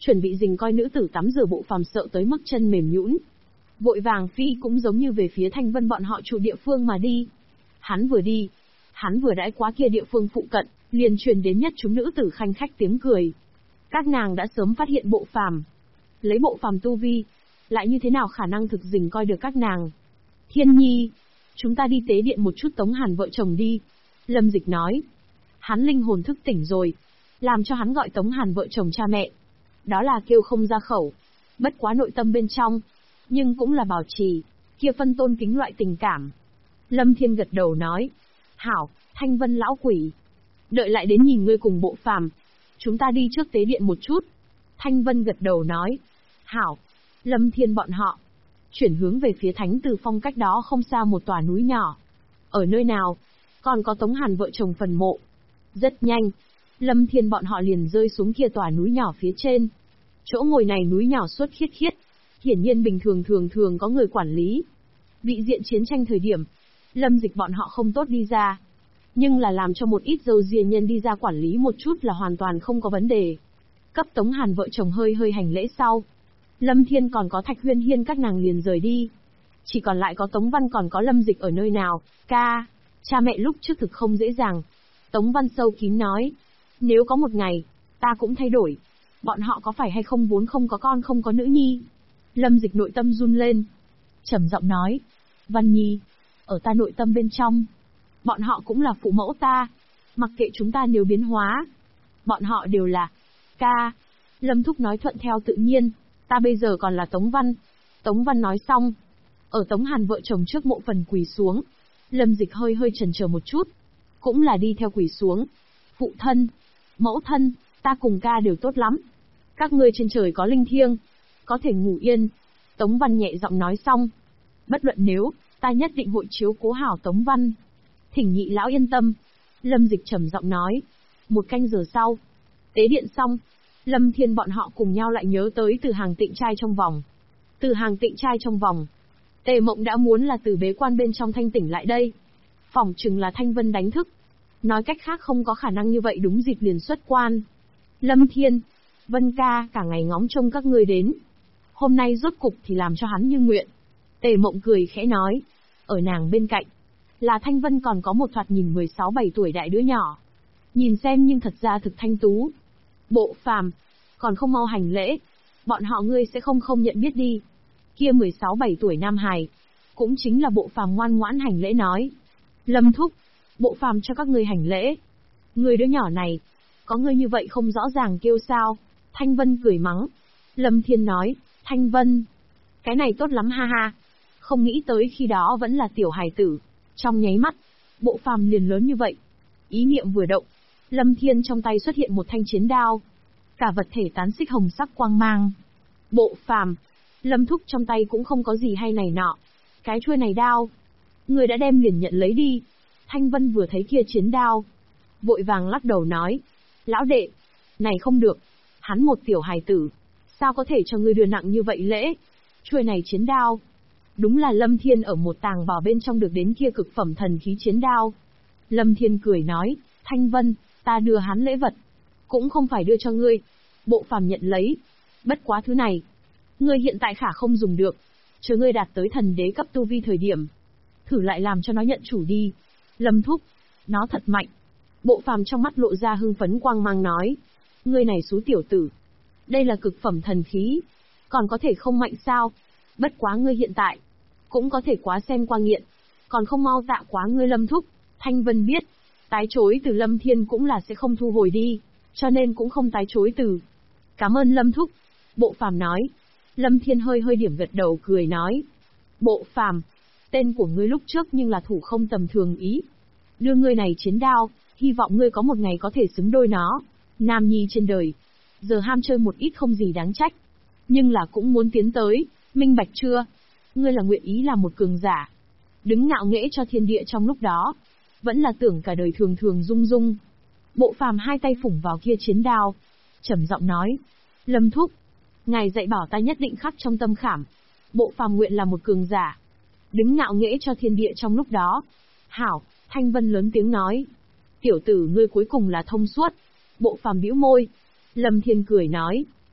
chuẩn bị dình coi nữ tử tắm rửa. Bộ phàm sợ tới mức chân mềm nhũn, vội vàng phi cũng giống như về phía Thanh Vân bọn họ trụ địa phương mà đi. Hắn vừa đãi quá kia địa phương phụ cận, liền truyền đến nhất chúng nữ tử khanh khách tiếng cười. Các nàng đã sớm phát hiện Bộ phàm. Lấy Bộ phàm tu vi, lại như thế nào khả năng thực dình coi được các nàng. Thiên Nhi, chúng ta đi tế điện một chút Tống Hàn vợ chồng đi. Lâm Dịch nói. Hắn linh hồn thức tỉnh rồi, làm cho hắn gọi Tống Hàn vợ chồng cha mẹ. Đó là kêu không ra khẩu, bất quá nội tâm bên trong, nhưng cũng là bảo trì kia phân tôn kính loại tình cảm. Lâm Thiên gật đầu nói. Hảo, Thanh Vân lão quỷ. Đợi lại đến nhìn ngươi cùng Bộ phàm. Chúng ta đi trước tế điện một chút. Thanh Vân gật đầu nói. Hảo. Lâm Thiên bọn họ chuyển hướng về phía Thánh Từ Phong cách đó không xa một tòa núi nhỏ. Ở nơi nào còn có Tống Hàn vợ chồng phần mộ. Rất nhanh, Lâm Thiên bọn họ liền rơi xuống kia tòa núi nhỏ phía trên. Chỗ ngồi này núi nhỏ suốt khiết khiết, hiển nhiên bình thường có người quản lý. Vị diện chiến tranh thời điểm, Lâm Dịch bọn họ không tốt đi ra, nhưng là làm cho một ít dâu ria nhân đi ra quản lý một chút là hoàn toàn không có vấn đề. Cấp Tống Hàn vợ chồng hơi hành lễ sau, Lâm Thiên còn có Thạch Huyên Hiên các nàng liền rời đi. Chỉ còn lại có Tống Văn còn có Lâm Dịch ở nơi nào. Ca, cha mẹ lúc trước thực không dễ dàng. Tống Văn sâu kín nói. Nếu có một ngày, ta cũng thay đổi. Bọn họ có phải hay không vốn không có con không có nữ nhi? Lâm Dịch nội tâm run lên, trầm giọng nói. Văn Nhi, ở ta nội tâm bên trong, bọn họ cũng là phụ mẫu ta. Mặc kệ chúng ta nếu biến hóa, bọn họ đều là ca. Lâm Thúc nói thuận theo tự nhiên. Ta bây giờ còn là Tống Văn. Tống Văn nói xong, ở Tống Hàn vợ chồng trước mộ phần quỳ xuống. Lâm Dịch hơi chần chờ một chút, cũng là đi theo quỳ xuống. Phụ thân, mẫu thân, ta cùng ca đều tốt lắm. Các ngươi trên trời có linh thiêng, có thể ngủ yên. Tống Văn nhẹ giọng nói xong. Bất luận nếu, ta nhất định hội chiếu cố hảo Tống Văn. Thỉnh nhị lão yên tâm. Lâm Dịch trầm giọng nói. 1 canh giờ sau, tế điện xong, Lâm Thiên bọn họ cùng nhau lại nhớ tới Từ Hàng Tịnh trai trong vòng. Từ Hàng Tịnh trai trong vòng, Tề Mộng đã muốn là từ bế quan bên trong thanh tỉnh lại đây. Phỏng chừng là Thanh Vân đánh thức. Nói cách khác không có khả năng như vậy đúng dịp liền xuất quan. Lâm Thiên, Vân ca cả ngày ngóng trông các ngươi đến. Hôm nay rốt cục thì làm cho hắn như nguyện. Tề Mộng cười khẽ nói. Ở nàng bên cạnh, là Thanh Vân còn có một thoạt nhìn 16-17 tuổi đại đứa nhỏ. Nhìn xem nhưng thật ra thực thanh tú. Bộ phàm, còn không mau hành lễ. Bọn họ ngươi sẽ không nhận biết đi. Kia 16-17 tuổi nam hài, cũng chính là Bộ phàm ngoan ngoãn hành lễ nói. Lâm Thúc, Bộ phàm cho các ngươi hành lễ. Người đứa nhỏ này, có ngươi như vậy không rõ ràng kêu sao? Thanh Vân cười mắng. Lâm Thiên nói, Thanh Vân, cái này tốt lắm ha ha. Không nghĩ tới khi đó vẫn là tiểu hài tử. Trong nháy mắt, Bộ phàm liền lớn như vậy. Ý niệm vừa động, Lâm Thiên trong tay xuất hiện một thanh chiến đao. Cả vật thể tán xích hồng sắc quang mang. Bộ phàm, Lâm Thúc trong tay cũng không có gì hay này nọ. Cái chuôi này đao, người đã đem liền nhận lấy đi. Thanh Vân vừa thấy kia chiến đao, vội vàng lắc đầu nói. Lão đệ, này không được. Hắn một tiểu hài tử, sao có thể cho ngươi đưa nặng như vậy lễ? Chuôi này chiến đao, đúng là Lâm Thiên ở một tàng bảo bên trong được đến kia cực phẩm thần khí chiến đao. Lâm Thiên cười nói, Thanh Vân, ta đưa hắn lễ vật, cũng không phải đưa cho ngươi. Bộ phàm nhận lấy. Bất quá thứ này, ngươi hiện tại khả không dùng được. Chờ ngươi đạt tới thần đế cấp tu vi thời điểm, thử lại làm cho nó nhận chủ đi. Lâm Thúc, nó thật mạnh. Bộ phàm trong mắt lộ ra hưng phấn quang mang nói. Ngươi này xú tiểu tử, đây là cực phẩm thần khí, còn có thể không mạnh sao? Bất quá ngươi hiện tại, cũng có thể quá xem qua nghiện, còn không mau tạ quá ngươi Lâm Thúc. Thanh Vân biết, tái chối từ Lâm Thiên cũng là sẽ không thu hồi đi, cho nên cũng không tái chối từ. Cảm ơn Lâm Thúc. Bộ phàm nói. Lâm Thiên hơi điểm gật đầu cười nói. Bộ phàm, tên của ngươi lúc trước nhưng là thủ không tầm thường ý. Đưa ngươi này chiến đao, hy vọng ngươi có một ngày có thể xứng đôi nó. Nam nhi trên đời, giờ ham chơi một ít không gì đáng trách, nhưng là cũng muốn tiến tới, minh bạch chưa? Ngươi là nguyện ý làm một cường giả, đứng ngạo nghễ cho thiên địa trong lúc đó, vẫn là tưởng cả đời thường dung dung. Bộ phàm hai tay phủng vào kia chiến đao, trầm giọng nói. Lâm Thúc, ngài dạy bảo ta nhất định khắc trong tâm khảm. Bộ phàm nguyện là một cường giả, đứng ngạo nghễ cho thiên địa trong lúc đó. Hảo, Thanh Vân lớn tiếng nói. Tiểu tử ngươi cuối cùng là thông suốt. Bộ phàm bĩu môi. Lâm Thiên cười nói.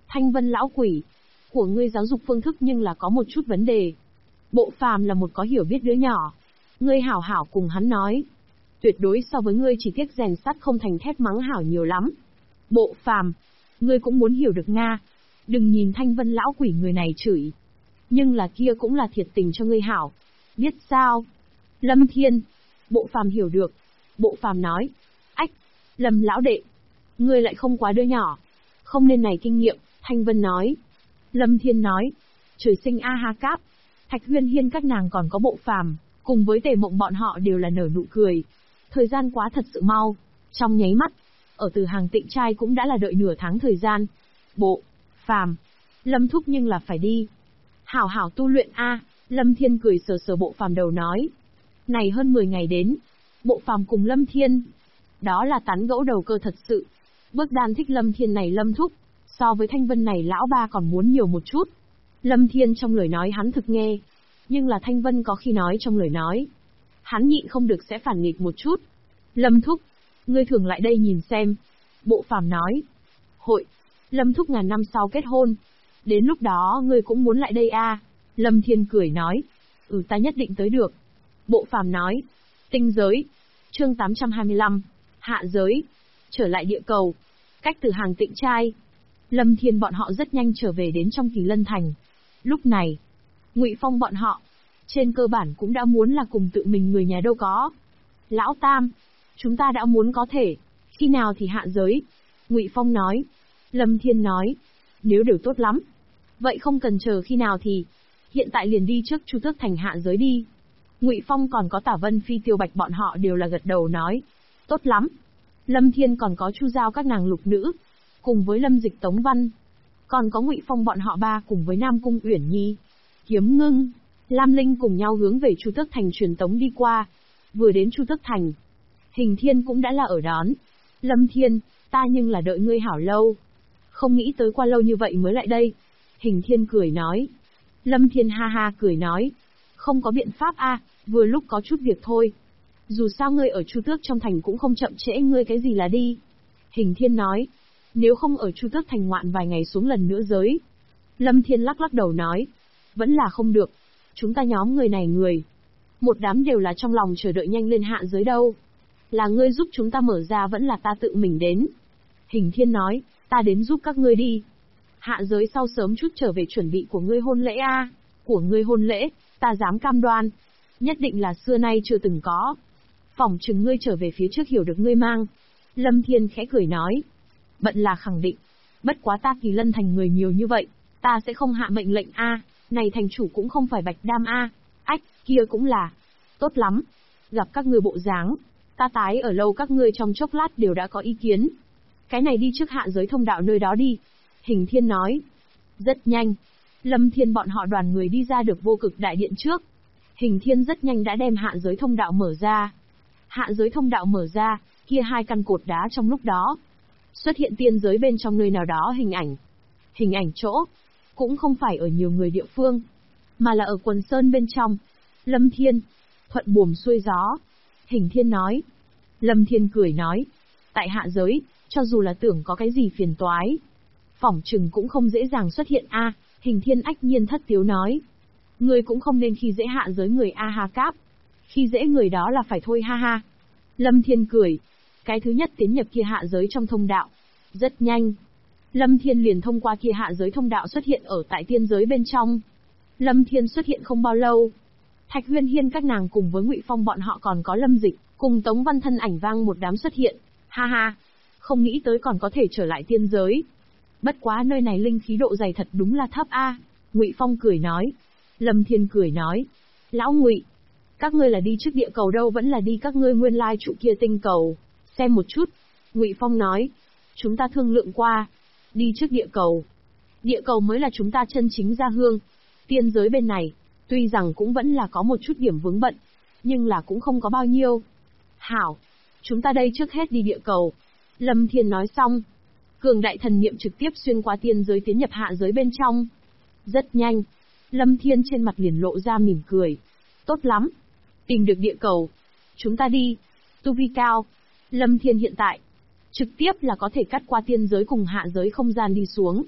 Thanh Vân lão quỷ, của ngươi giáo dục phương thức nhưng là có một chút vấn đề. Bộ Phàm là một có hiểu biết đứa nhỏ. Ngươi hảo hảo cùng hắn nói. Tuyệt đối so với ngươi chỉ tiếc rèn sắt không thành thép mắng hảo nhiều lắm. Bộ Phàm, ngươi cũng muốn hiểu được Nga. Đừng nhìn Thanh Vân lão quỷ người này chửi. Nhưng là kia cũng là thiệt tình cho ngươi hảo. Biết sao? Lâm Thiên. Bộ Phàm hiểu được. Bộ Phàm nói. Ách, Lâm lão đệ. Ngươi lại không quá đứa nhỏ. Không nên này kinh nghiệm, Thanh Vân nói. Lâm Thiên nói. Trời sinh A Ha Cáp. Thạch Huyên Hiên các nàng còn có Bộ Phàm, cùng với Tề Mộng bọn họ đều là nở nụ cười. Thời gian quá thật sự mau. Trong nháy mắt, ở Từ Hàng Tịnh trai cũng đã là đợi nửa tháng thời gian. Bộ Phàm, Lâm thúc nhưng là phải đi. Hảo hảo tu luyện a. Lâm Thiên cười sờ sờ Bộ Phàm đầu nói. Này hơn 10 ngày đến, Bộ Phàm cùng Lâm Thiên, đó là tán gẫu đầu cơ thật sự. Bước đan thích Lâm Thiên này Lâm thúc, so với Thanh Vân này lão ba còn muốn nhiều một chút. Lâm Thiên trong lời nói hắn thực nghe, nhưng là Thanh Vân có khi nói trong lời nói, hắn nhịn không được sẽ phản nghịch một chút. Lâm thúc, ngươi thường lại đây nhìn xem. Bộ Phàm nói. Hội, Lâm thúc ngàn năm sau kết hôn. Đến lúc đó ngươi cũng muốn lại đây a. Lâm Thiên cười nói. Ta nhất định tới được. Bộ Phàm nói. Tinh giới. Chương 825. Hạ giới. Trở lại địa cầu. Cách Từ Hàng Tịnh trai. Lâm Thiên bọn họ rất nhanh trở về đến trong Kỳ Lân Thành. Lúc này, Ngụy Phong bọn họ, trên cơ bản cũng đã muốn là cùng tự mình người nhà đâu có. Lão Tam, chúng ta đã muốn có thể, khi nào thì hạ giới? Ngụy Phong nói. Lâm Thiên nói. Nếu đều tốt lắm. Vậy không cần chờ khi nào thì, hiện tại liền đi trước Chu Tước Thành hạ giới đi. Ngụy Phong còn có Tả Vân Phi Tiêu Bạch bọn họ đều là gật đầu nói. Tốt lắm. Lâm Thiên còn có Chu Giao các nàng lục nữ, cùng với Lâm Dịch Tống Văn. Còn có Ngụy Phong bọn họ ba cùng với Nam Cung Uyển Nhi, Kiếm Ngưng, Lam Linh cùng nhau hướng về Chu Tước Thành truyền tống đi qua. Vừa đến Chu Tước Thành, Hình Thiên cũng đã là ở đón. Lâm Thiên, ta nhưng là đợi ngươi hảo lâu. Không nghĩ tới qua lâu như vậy mới lại đây. Hình Thiên cười nói. Lâm Thiên ha ha cười nói. Không có biện pháp a, vừa lúc có chút việc thôi. Dù sao ngươi ở Chu Tước trong thành cũng không chậm trễ ngươi cái gì là đi. Hình Thiên nói. Nếu không ở Chu Tước Thành ngoạn vài ngày xuống lần nữa giới. Lâm Thiên lắc lắc đầu nói. Vẫn là không được. Chúng ta nhóm người này người, một đám đều là trong lòng chờ đợi nhanh lên hạ giới đâu. Là ngươi giúp chúng ta mở ra vẫn là ta tự mình đến? Hình Thiên nói. Ta đến giúp các ngươi đi. Hạ giới sau sớm chút trở về chuẩn bị của ngươi hôn lễ a. Của ngươi hôn lễ, ta dám cam đoan, nhất định là xưa nay chưa từng có. Phỏng chừng ngươi trở về phía trước hiểu được ngươi mang. Lâm Thiên khẽ cười nói. Bận là khẳng định. Bất quá ta Kỳ Lân Thành người nhiều như vậy, ta sẽ không hạ mệnh lệnh a. Này thành chủ cũng không phải Bạch Đam a. Ách, kia cũng là. Tốt lắm. Gặp các ngươi bộ dáng, ta tái ở lâu các ngươi trong chốc lát đều đã có ý kiến. Cái này đi trước hạ giới thông đạo nơi đó đi. Hình Thiên nói. Rất nhanh. Lâm Thiên bọn họ đoàn người đi ra được Vô Cực Đại Điện trước. Hình Thiên rất nhanh đã đem hạ giới thông đạo mở ra. Hạ giới thông đạo mở ra, kia hai căn cột đá trong lúc đó xuất hiện tiên giới bên trong nơi nào đó hình ảnh. Hình ảnh chỗ cũng không phải ở nhiều người địa phương, mà là ở quần sơn bên trong. Lâm Thiên, thuận buồm xuôi gió. Hình Thiên nói. Lâm Thiên cười nói. Tại hạ giới, cho dù là tưởng có cái gì phiền toái, phỏng chừng cũng không dễ dàng xuất hiện a. Hình Thiên ách nhiên thất tiếu nói. Ngươi cũng không nên khi dễ hạ giới người A Ha Cáp. Khi dễ người đó là phải thôi ha ha. Lâm Thiên cười. Cái thứ nhất tiến nhập kia hạ giới trong thông đạo. Rất nhanh. Lâm Thiên liền thông qua kia hạ giới thông đạo xuất hiện ở tại tiên giới bên trong. Lâm Thiên xuất hiện không bao lâu. Thạch Huyên Hiên các nàng cùng với Ngụy Phong bọn họ còn có Lâm Dịch, cùng Tống Văn thân ảnh vang một đám xuất hiện. Ha ha. Không nghĩ tới còn có thể trở lại tiên giới. Bất quá nơi này linh khí độ dày thật đúng là thấp a. Ngụy Phong cười nói. Lâm Thiên cười nói. Lão Ngụy, các ngươi là đi trước địa cầu đâu vẫn là đi các ngươi nguyên lai trụ kia tinh cầu? Xem một chút. Ngụy Phong nói. Chúng ta thương lượng qua. Đi trước địa cầu. Địa cầu mới là chúng ta chân chính ra hương. Tiên giới bên này, tuy rằng cũng vẫn là có một chút điểm vướng bận, nhưng là cũng không có bao nhiêu. Hảo. Chúng ta đây trước hết đi địa cầu. Lâm Thiên nói xong. Cường đại thần niệm trực tiếp xuyên qua tiên giới tiến nhập hạ giới bên trong. Rất nhanh. Lâm Thiên trên mặt liền lộ ra mỉm cười. Tốt lắm. Tìm được địa cầu. Chúng ta đi. Tu vi cao. Lâm Thiên hiện tại trực tiếp là có thể cắt qua tiên giới cùng hạ giới không gian đi xuống.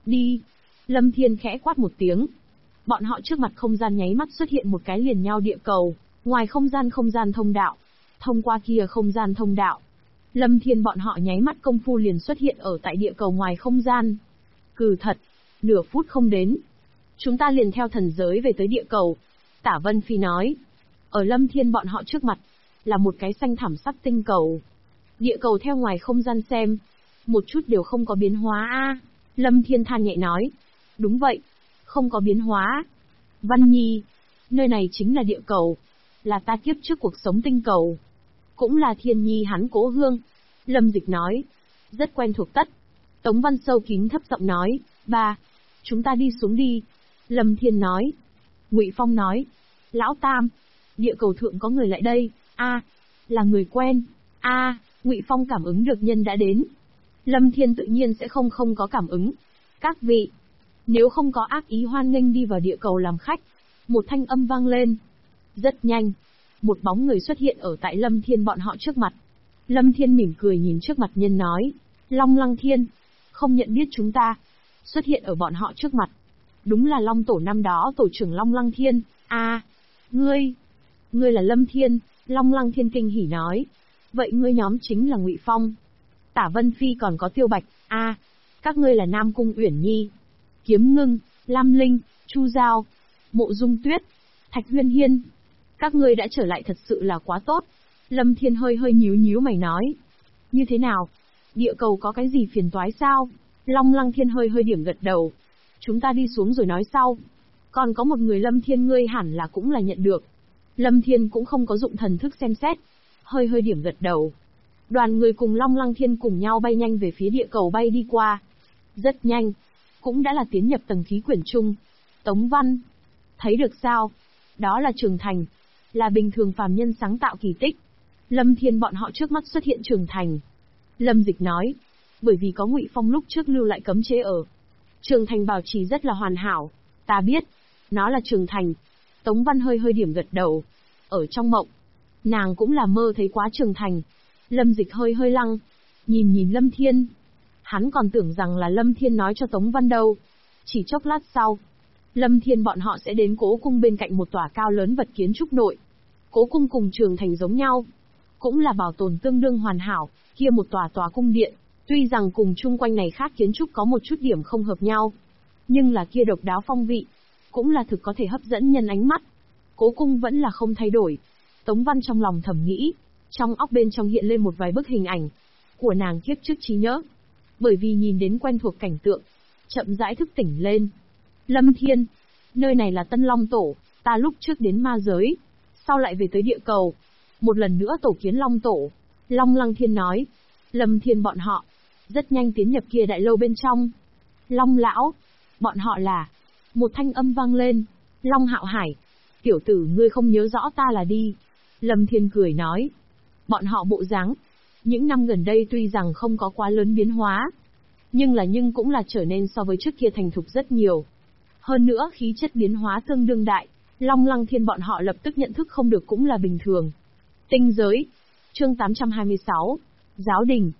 Đi. Lâm Thiên khẽ quát một tiếng. Bọn họ trước mặt không gian nháy mắt xuất hiện một cái liền nhau địa cầu, ngoài không gian thông đạo. Thông qua kia không gian thông đạo, Lâm Thiên bọn họ nháy mắt công phu liền xuất hiện ở tại địa cầu ngoài không gian. Cừ thật, nửa phút không đến, chúng ta liền theo thần giới về tới địa cầu. Tả Vân Phi nói. Ở Lâm Thiên bọn họ trước mặt, là một cái xanh thẳm sắc tinh cầu. Địa cầu theo ngoài không gian xem, một chút đều không có biến hóa a. Lâm Thiên than nhẹ nói. Đúng vậy, không có biến hóa. Văn Nhi, nơi này chính là địa cầu, là ta kiếp trước cuộc sống tinh cầu. Cũng là Thiên Nhi hắn cố hương. Lâm Dịch nói. Rất quen thuộc tất. Tống Văn sâu kín thấp giọng nói. Ba, chúng ta đi xuống đi. Lâm Thiên nói. Ngụy Phong nói. Lão Tam, địa cầu thượng có người lại đây. A, là người quen. A, Ngụy Phong cảm ứng được nhân đã đến. Lâm Thiên tự nhiên sẽ không có cảm ứng. Các vị, nếu không có ác ý hoan nghênh đi vào địa cầu làm khách. Một thanh âm vang lên. Rất nhanh, một bóng người xuất hiện ở tại Lâm Thiên bọn họ trước mặt. Lâm Thiên mỉm cười nhìn trước mặt nhân nói. Long Lăng Thiên, không nhận biết chúng ta. Xuất hiện ở bọn họ trước mặt. Đúng là Long Tổ năm đó tổ trưởng Long Lăng Thiên. A, ngươi là Lâm Thiên. Long Lăng Thiên kinh hỉ nói. Vậy ngươi nhóm chính là Ngụy Phong, Tả Vân Phi còn có Tiêu Bạch. A, các ngươi là Nam Cung Uyển Nhi, Kiếm Ngưng, Lam Linh, Chu Giao, Mộ Dung Tuyết, Thạch Huyên Hiên. Các ngươi đã trở lại thật sự là quá tốt. Lâm Thiên hơi nhíu mày nói. Như thế nào? Địa cầu có cái gì phiền toái sao? Long Lăng Thiên hơi điểm gật đầu. Chúng ta đi xuống rồi nói sau. Còn có một người Lâm Thiên ngươi hẳn là cũng là nhận được. Lâm Thiên cũng không có dụng thần thức xem xét. Hơi điểm gật đầu. Đoàn người cùng Long Lăng Thiên cùng nhau bay nhanh về phía địa cầu bay đi qua. Rất nhanh, cũng đã là tiến nhập tầng khí quyển chung. Tống Văn, thấy được sao? Đó là Trường Thành, là bình thường phàm nhân sáng tạo kỳ tích. Lâm Thiên bọn họ trước mắt xuất hiện Trường Thành. Lâm Dịch nói, bởi vì có Ngụy Phong lúc trước lưu lại cấm chế ở. Trường Thành bảo trì rất là hoàn hảo. Ta biết, nó là Trường Thành. Tống Văn hơi điểm gật đầu. Ở trong mộng, nàng cũng là mơ thấy quá Trường Thành. Lâm Dịch hơi lăng, nhìn Lâm Thiên. Hắn còn tưởng rằng là Lâm Thiên nói cho Tống Văn đâu. Chỉ chốc lát sau, Lâm Thiên bọn họ sẽ đến Cố Cung bên cạnh một tòa cao lớn vật kiến trúc nội. Cố Cung cùng Trường Thành giống nhau, cũng là bảo tồn tương đương hoàn hảo, kia một tòa cung điện, tuy rằng cùng chung quanh này khác kiến trúc có một chút điểm không hợp nhau, nhưng là kia độc đáo phong vị, cũng là thực có thể hấp dẫn nhân ánh mắt. Cố Cung vẫn là không thay đổi. Tống Văn trong lòng thầm nghĩ, trong óc bên trong hiện lên một vài bức hình ảnh của nàng kiếp trước trí nhớ. Bởi vì nhìn đến quen thuộc cảnh tượng, chậm rãi thức tỉnh lên. Lâm Thiên, nơi này là Tân Long Tổ, ta lúc trước đến ma giới, sau lại về tới địa cầu, một lần nữa tổ kiến Long Tổ. Long Lăng Thiên nói. Lâm Thiên bọn họ rất nhanh tiến nhập kia đại lâu bên trong. Long lão, bọn họ là. Một thanh âm vang lên. Long Hạo Hải, tiểu tử ngươi không nhớ rõ ta là đi. Lâm Thiên cười nói. Bọn họ bộ dáng, những năm gần đây tuy rằng không có quá lớn biến hóa, nhưng cũng là trở nên so với trước kia thành thục rất nhiều. Hơn nữa khí chất biến hóa tương đương đại, Long Lăng Thiên bọn họ lập tức nhận thức không được cũng là bình thường. Tinh giới, chương 826, Giáo đình.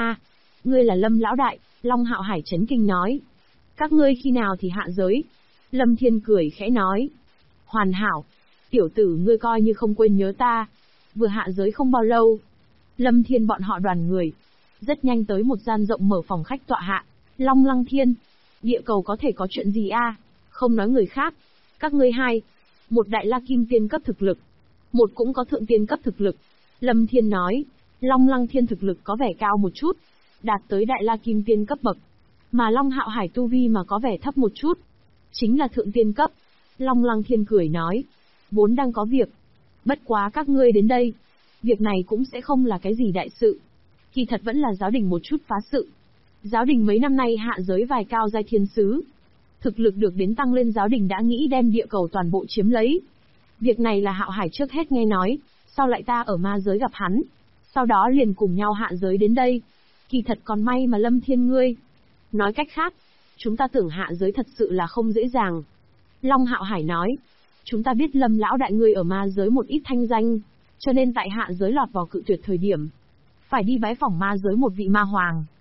Ngươi là Lâm lão đại. Long Hạo Hải chấn kinh nói. Các ngươi khi nào thì hạ giới? Lâm Thiên cười khẽ nói. Hoàn hảo, tiểu tử ngươi coi như không quên nhớ ta. Vừa hạ giới không bao lâu, Lâm Thiên bọn họ đoàn người rất nhanh tới một gian rộng mở phòng khách tọa hạ. Long Lăng Thiên, địa cầu có thể có chuyện gì a? Không nói người khác, các ngươi hai, một đại la kim tiên cấp thực lực, một cũng có thượng tiên cấp thực lực. Lâm Thiên nói. Long Lăng Thiên thực lực có vẻ cao một chút, đạt tới đại la kim tiên cấp bậc, mà Long Hạo Hải tu vi mà có vẻ thấp một chút, chính là thượng tiên cấp. Long Lăng Thiên cười nói. Vốn đang có việc, bất quá các ngươi đến đây, việc này cũng sẽ không là cái gì đại sự. Kỳ thật vẫn là giáo đình một chút phá sự. Giáo đình mấy năm nay hạ giới vài cao giai thiên sứ, thực lực được đến tăng lên, giáo đình đã nghĩ đem địa cầu toàn bộ chiếm lấy. Việc này là Hạo Hải trước hết nghe nói, sau lại ta ở ma giới gặp hắn, sau đó liền cùng nhau hạ giới đến đây. Kỳ thật còn may mà Lâm Thiên ngươi. Nói cách khác, chúng ta tưởng hạ giới thật sự là không dễ dàng. Long Hạo Hải nói. Chúng ta biết Lâm lão đại ngươi ở ma giới một ít thanh danh, cho nên tại hạ giới lọt vào cự tuyệt thời điểm, phải đi bái phỏng ma giới một vị ma hoàng.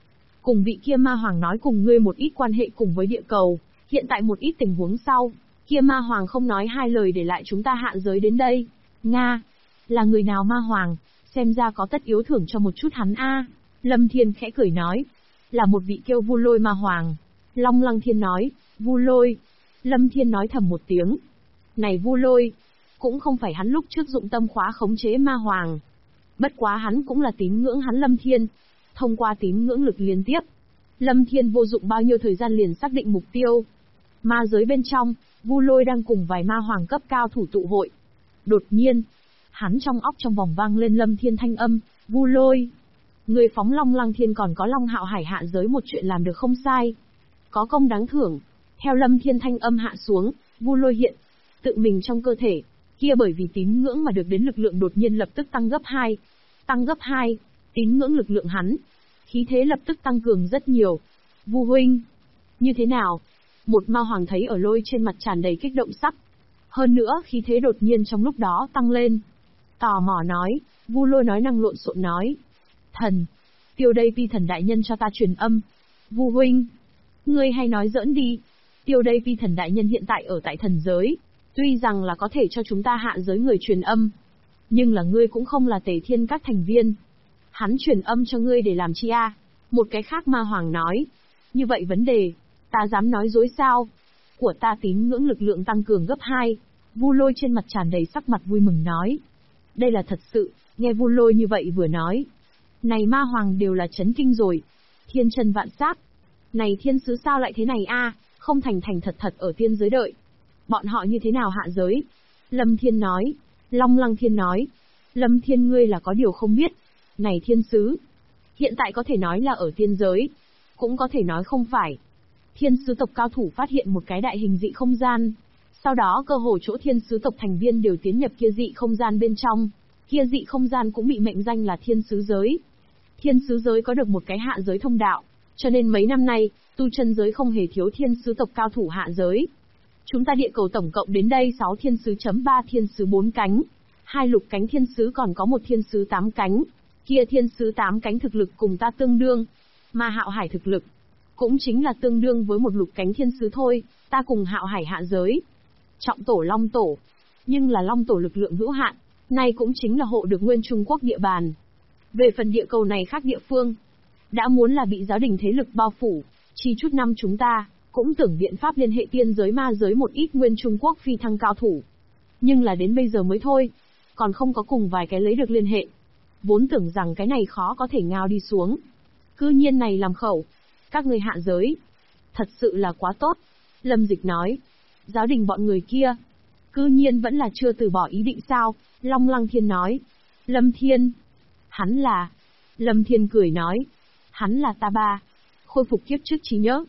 Cùng vị kia ma hoàng nói cùng ngươi một ít quan hệ cùng với địa cầu, hiện tại một ít tình huống sau, kia ma hoàng không nói hai lời để lại chúng ta hạ giới đến đây. Nga, là người nào ma hoàng, xem ra có tất yếu thưởng cho một chút hắn a. Lâm Thiên khẽ cười nói, là một vị kêu Vu Lôi ma hoàng. Long Lăng Thiên nói, Vu Lôi. Lâm Thiên nói thầm một tiếng. Này Vu Lôi, cũng không phải hắn lúc trước dụng tâm khóa khống chế ma hoàng. Bất quá hắn cũng là tín ngưỡng hắn Lâm Thiên. Thông qua tín ngưỡng lực liên tiếp, Lâm Thiên vô dụng bao nhiêu thời gian liền xác định mục tiêu. Ma giới bên trong, Vu Lôi đang cùng vài ma hoàng cấp cao thủ tụ hội. Đột nhiên, hắn trong óc trong vòng vang lên Lâm Thiên thanh âm, Vu Lôi. Người phóng Long Lăng Thiên còn có Long Hạo Hải hạ giới một chuyện làm được không sai. Có công đáng thưởng. Theo Lâm Thiên thanh âm hạ xuống, Vu Lôi hiện, tự mình trong cơ thể, kia bởi vì tín ngưỡng mà được đến lực lượng đột nhiên lập tức tăng gấp 2. Tăng gấp 2, tín ngưỡng lực lượng hắn. Khí thế lập tức tăng cường rất nhiều. Vu huynh, như thế nào? Một ma hoàng thấy ở Lôi trên mặt tràn đầy kích động sắc. Hơn nữa khí thế đột nhiên trong lúc đó tăng lên. Tò mò nói, Vu Lôi nói năng lộn xộn nói. Thần, Tiêu Đây Pi thần đại nhân cho ta truyền âm. Vu huynh, ngươi hay nói giỡn đi. Tiêu Đây Pi thần đại nhân hiện tại ở tại thần giới. Tuy rằng là có thể cho chúng ta hạ giới người truyền âm. Nhưng là ngươi cũng không là Tề Thiên các thành viên. Hắn truyền âm cho ngươi để làm chi a? Một cái khác ma hoàng nói. Như vậy vấn đề, ta dám nói dối sao? Của ta tín ngưỡng lực lượng tăng cường gấp 2. Vu Lôi trên mặt tràn đầy sắc mặt vui mừng nói. Đây là thật sự, nghe Vu Lôi như vậy vừa nói. Này ma hoàng đều là chấn kinh rồi. Thiên chân vạn sát. Này thiên sứ sao lại thế này a? Không thành thành thật thật ở tiên giới đợi. Bọn họ như thế nào hạ giới? Lâm Thiên nói. Long Lăng Thiên nói. Lâm Thiên ngươi là có điều không biết. Này thiên sứ. Hiện tại có thể nói là ở tiên giới. Cũng có thể nói không phải. Thiên sứ tộc cao thủ phát hiện một cái đại hình dị không gian. Sau đó cơ hồ chỗ thiên sứ tộc thành viên đều tiến nhập kia dị không gian bên trong. Kia dị không gian cũng bị mệnh danh là thiên sứ giới. Thiên sứ giới có được một cái hạ giới thông đạo. Cho nên mấy năm nay, tu chân giới không hề thiếu thiên sứ tộc cao thủ hạ giới. Chúng ta địa cầu tổng cộng đến đây 6 thiên sứ chấm 3 thiên sứ 4 cánh. 2 lục cánh thiên sứ còn có một thiên sứ 8 cánh. Kia thiên sứ 8 cánh thực lực cùng ta tương đương. Mà Hạo Hải thực lực cũng chính là tương đương với một lục cánh thiên sứ thôi, ta cùng Hạo Hải hạ giới. Trọng tổ Long tổ. Nhưng là Long tổ lực lượng hữu hạn, nay cũng chính là hộ được nguyên Trung Quốc địa bàn. Về phần địa cầu này khác địa phương, đã muốn là bị giáo đình thế lực bao phủ, chi chút năm chúng ta cũng tưởng biện pháp liên hệ tiên giới ma giới một ít nguyên Trung Quốc phi thăng cao thủ. Nhưng là đến bây giờ mới thôi, còn không có cùng vài cái lấy được liên hệ. Vốn tưởng rằng cái này khó có thể ngao đi xuống. Cư nhiên này làm khẩu. Các người hạ giới. Thật sự là quá tốt. Lâm Dịch nói. Giáo đình bọn người kia. Cư nhiên vẫn là chưa từ bỏ ý định sao. Long Lăng Thiên nói. Lâm Thiên. Hắn là. Lâm Thiên cười nói. Hắn là ta ba. Khôi phục kiếp trước trí nhớ.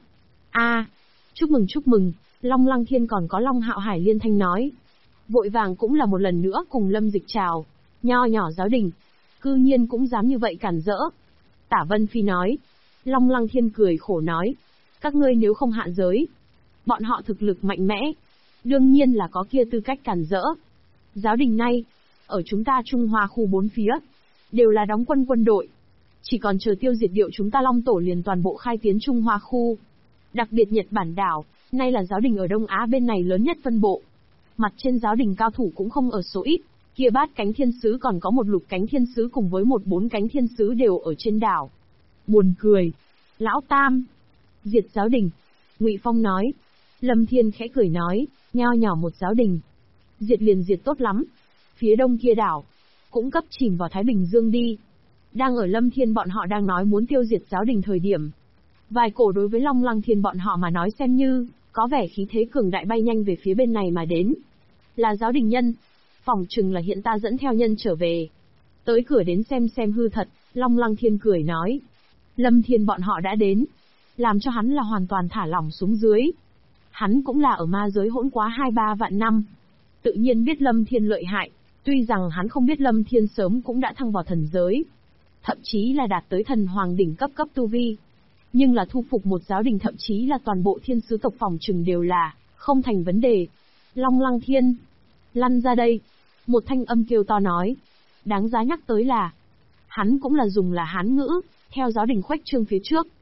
Chúc mừng chúc mừng. Long Lăng Thiên còn có Long Hạo Hải liên thanh nói. Vội vàng cũng là một lần nữa cùng Lâm Dịch chào. Nho nhỏ giáo đình. Cư nhiên cũng dám như vậy cản rỡ. Tả Vân Phi nói. Long Lăng Thiên cười khổ nói. Các ngươi nếu không hạ giới, bọn họ thực lực mạnh mẽ, đương nhiên là có kia tư cách cản rỡ. Giáo đình này, ở chúng ta Trung Hoa khu 4 phía, đều là đóng quân quân đội. Chỉ còn chờ tiêu diệt điệu chúng ta Long Tổ liền toàn bộ khai tiến Trung Hoa khu. Đặc biệt Nhật Bản đảo, nay là giáo đình ở Đông Á bên này lớn nhất phân bộ. Mặt trên giáo đình cao thủ cũng không ở số ít, kia 8 cánh thiên sứ còn có một lục cánh thiên sứ cùng với một 4 cánh thiên sứ đều ở trên đảo. Buồn cười. Lão Tam. Diệt giáo đình. Ngụy Phong nói. Lâm Thiên khẽ cười nói, nho nhỏ một giáo đình. Diệt liền diệt tốt lắm. Phía đông kia đảo, cũng cấp chìm vào Thái Bình Dương đi. Đang ở Lâm Thiên bọn họ đang nói muốn tiêu diệt giáo đình thời điểm. Vài cổ đối với Long Lăng Thiên bọn họ mà nói xem như, có vẻ khí thế cường đại bay nhanh về phía bên này mà đến. Là giáo đình nhân. Phỏng chừng là hiện ta dẫn theo nhân trở về. Tới cửa đến xem hư thật, Long Lăng Thiên cười nói. Lâm Thiên bọn họ đã đến. Làm cho hắn là hoàn toàn thả lỏng xuống dưới. Hắn cũng là ở ma giới hỗn quá 2-3 vạn năm. Tự nhiên biết Lâm Thiên lợi hại. Tuy rằng hắn không biết Lâm Thiên sớm cũng đã thăng vào thần giới. Thậm chí là đạt tới thần hoàng đỉnh cấp tu vi. Nhưng là thu phục một giáo đình thậm chí là toàn bộ thiên sứ tộc phòng trừng đều là không thành vấn đề. Long Lăng Thiên. Lăn ra đây. Một thanh âm kêu to nói. Đáng giá nhắc tới là. Hắn cũng là dùng là Hán ngữ. Theo giáo đình khuếch trương phía trước,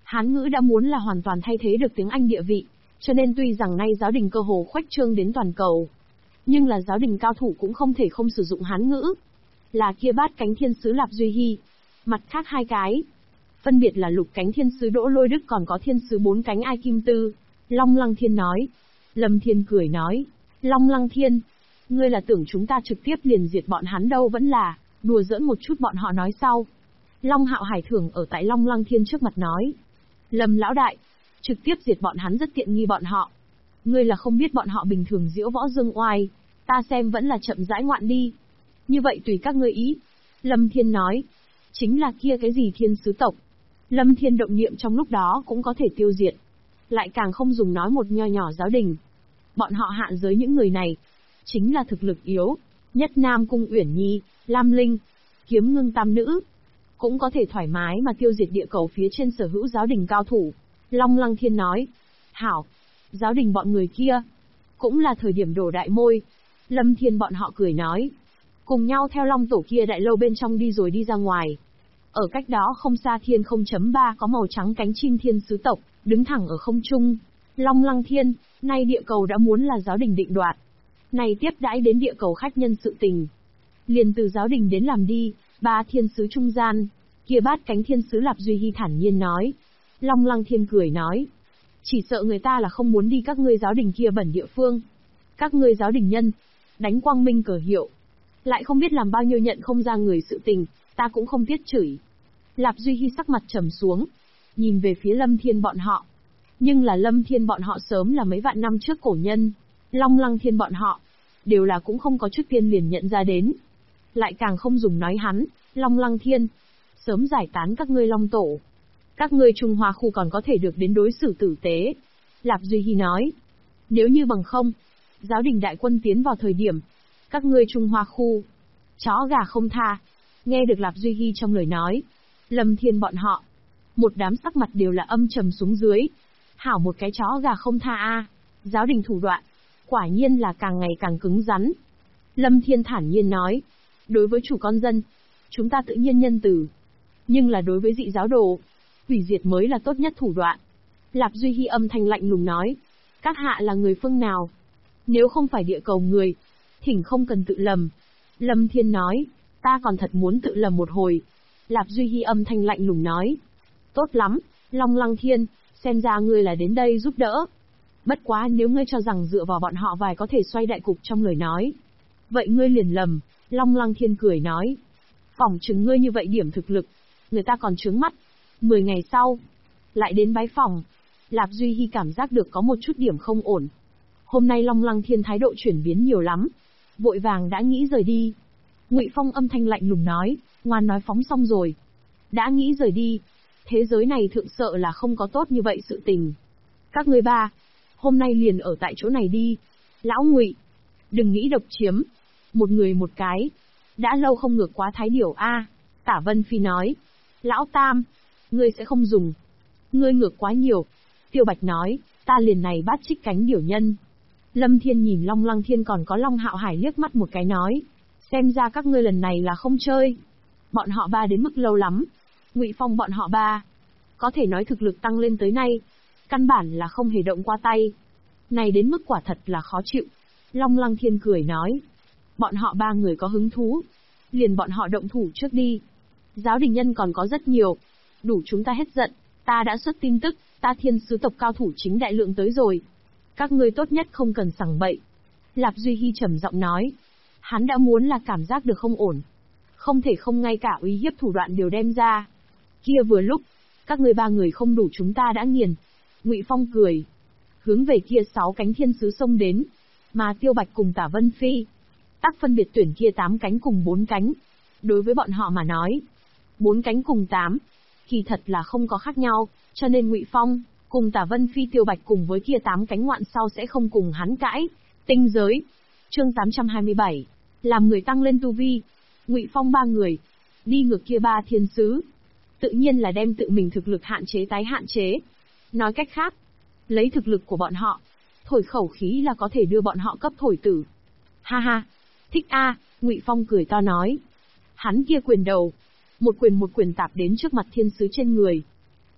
Hán ngữ đã muốn là hoàn toàn thay thế được tiếng Anh địa vị, cho nên tuy rằng nay giáo đình cơ hồ khuếch trương đến toàn cầu, nhưng là giáo đình cao thủ cũng không thể không sử dụng Hán ngữ. Là kia bát cánh thiên sứ Lạp Duy Hy, mặt khác hai cái, phân biệt là lục cánh thiên sứ Đỗ Lôi Đức còn có thiên sứ bốn cánh Ai Kim Tư. Long Lăng Thiên nói. Lâm Thiên cười nói, Long Lăng Thiên, ngươi là tưởng chúng ta trực tiếp liền diệt bọn hắn đâu, vẫn là đùa giỡn một chút bọn họ nói sau. Long Hạo Hải Thưởng ở tại Long Lăng Thiên trước mặt nói, Lâm lão đại, trực tiếp diệt bọn hắn rất tiện nghi bọn họ. Ngươi là không biết bọn họ bình thường diễu võ dương oai, ta xem vẫn là chậm rãi ngoạn đi. Như vậy tùy các ngươi ý. Lâm Thiên nói, chính là kia cái gì thiên sứ tộc. Lâm Thiên động niệm trong lúc đó cũng có thể tiêu diệt. Lại càng không dùng nói một nho nhỏ giáo đình. Bọn họ hạn giới những người này, chính là thực lực yếu, nhất Nam Cung Uyển Nhi, Lam Linh, Kiếm Ngưng tam nữ, cũng có thể thoải mái mà tiêu diệt địa cầu phía trên sở hữu giáo đình cao thủ. Long Lăng Thiên nói, hảo, giáo đình bọn người kia, cũng là thời điểm đổ đại môi. Lâm Thiên bọn họ cười nói, cùng nhau theo Long Tổ kia đại lâu bên trong đi rồi đi ra ngoài. Ở cách đó không xa thiên 0.3 có màu trắng cánh chim thiên sứ tộc, đứng thẳng ở không trung. Long Lăng Thiên, nay địa cầu đã muốn là giáo đình định đoạt. Này tiếp đãi đến địa cầu khách nhân sự tình. Liền từ giáo đình đến làm đi, ba thiên sứ trung gian, kia bát cánh thiên sứ Lạp Duy Hy thản nhiên nói. Long Lăng Thiên cười nói, chỉ sợ người ta là không muốn đi các ngươi giáo đình kia bẩn địa phương. Các ngươi giáo đình nhân, đánh quang minh cờ hiệu. Lại không biết làm bao nhiêu nhận không ra người sự tình, ta cũng không tiết chửi. Lạp Duy Hy sắc mặt trầm xuống, nhìn về phía Lâm Thiên bọn họ. Nhưng là Lâm Thiên bọn họ sớm là mấy vạn năm trước cổ nhân. Long Lăng Thiên bọn họ, đều là cũng không có trước tiên liền nhận ra đến. Lại càng không dùng nói hắn, Long Lăng Thiên, sớm giải tán các ngươi Long Tổ. Các ngươi Trung Hoa khu còn có thể được đến đối xử tử tế. Lạp Duy Hy nói, nếu như bằng không, giáo đình đại quân tiến vào thời điểm, các ngươi Trung Hoa khu, chó gà không tha. Nghe được Lạp Duy Hy trong lời nói, Lâm Thiên bọn họ, một đám sắc mặt đều là âm trầm xuống dưới. Hảo một cái chó gà không tha a, giáo đình thủ đoạn, quả nhiên là càng ngày càng cứng rắn. Lâm Thiên thản nhiên nói, đối với chủ con dân, chúng ta tự nhiên nhân từ. Nhưng là đối với dị giáo đồ, hủy diệt mới là tốt nhất thủ đoạn. Lạp Duy Hy âm thanh lạnh lùng nói, các hạ là người phương nào? Nếu không phải địa cầu người, thỉnh không cần tự lầm. Lâm Thiên nói, ta còn thật muốn tự lầm một hồi. Lạp Duy Hy âm thanh lạnh lùng nói, tốt lắm, Long Lăng Thiên, xem ra ngươi là đến đây giúp đỡ. Bất quá nếu ngươi cho rằng dựa vào bọn họ vài có thể xoay đại cục trong lời nói, vậy ngươi liền lầm. Long Lăng Thiên cười nói, phỏng chừng ngươi như vậy điểm thực lực, người ta còn trướng mắt. 10 ngày sau, lại đến bái phòng. Lạp Duy Hy cảm giác được có một chút điểm không ổn. Hôm nay Long Lăng Thiên thái độ chuyển biến nhiều lắm, vội vàng đã nghĩ rời đi. Ngụy Phong âm thanh lạnh lùng nói, ngoan nói phóng xong rồi, đã nghĩ rời đi. Thế giới này thượng sợ là không có tốt như vậy sự tình. Các ngươi ba, hôm nay liền ở tại chỗ này đi. Lão Ngụy, đừng nghĩ độc chiếm, một người một cái, đã lâu không ngược quá thái điểu a. Tả Vân Phi nói, Lão Tam, ngươi sẽ không dùng, ngươi ngược quá nhiều. Tiêu Bạch nói, ta liền này bát trích cánh điểu nhân. Lâm Thiên nhìn Long Lăng Thiên còn có Long Hạo Hải liếc mắt một cái nói, xem ra các ngươi lần này là không chơi. Bọn họ ba đến mức lâu lắm. Ngụy Phong bọn họ ba, có thể nói thực lực tăng lên tới nay, căn bản là không hề động qua tay. Này đến mức quả thật là khó chịu. Long Lăng Thiên cười nói, bọn họ ba người có hứng thú, liền bọn họ động thủ trước đi. Giáo đình nhân còn có rất nhiều, đủ chúng ta hết giận. Ta đã xuất tin tức, ta thiên sứ tộc cao thủ chính đại lượng tới rồi. Các ngươi tốt nhất không cần sằng bậy. Lạp Duy Hy trầm giọng nói, hắn đã muốn là cảm giác được không ổn, không thể không ngay cả uy hiếp thủ đoạn đều đem ra. Kia vừa lúc, các ngươi ba người không đủ chúng ta đã nghiền. Ngụy Phong cười, hướng về kia 6 cánh thiên sứ xông đến, mà Tiêu Bạch cùng Tả Vân Phi, tác phân biệt tuyển kia 8 cánh cùng 4 cánh. Đối với bọn họ mà nói, 4 cánh cùng 8, kỳ thật là không có khác nhau, cho nên Ngụy Phong cùng Tả Vân Phi Tiêu Bạch cùng với kia 8 cánh ngoạn sau sẽ không cùng hắn cãi. Tinh giới, chương 827, làm người tăng lên tu vi. Ngụy Phong ba người, đi ngược kia ba thiên sứ, tự nhiên là đem tự mình thực lực hạn chế tái hạn chế. Nói cách khác, lấy thực lực của bọn họ, thổi khẩu khí là có thể đưa bọn họ cấp thổi tử. Ha ha, thích a, Ngụy Phong cười to nói. Hắn kia quyền đầu, một quyền tạp đến trước mặt thiên sứ trên người.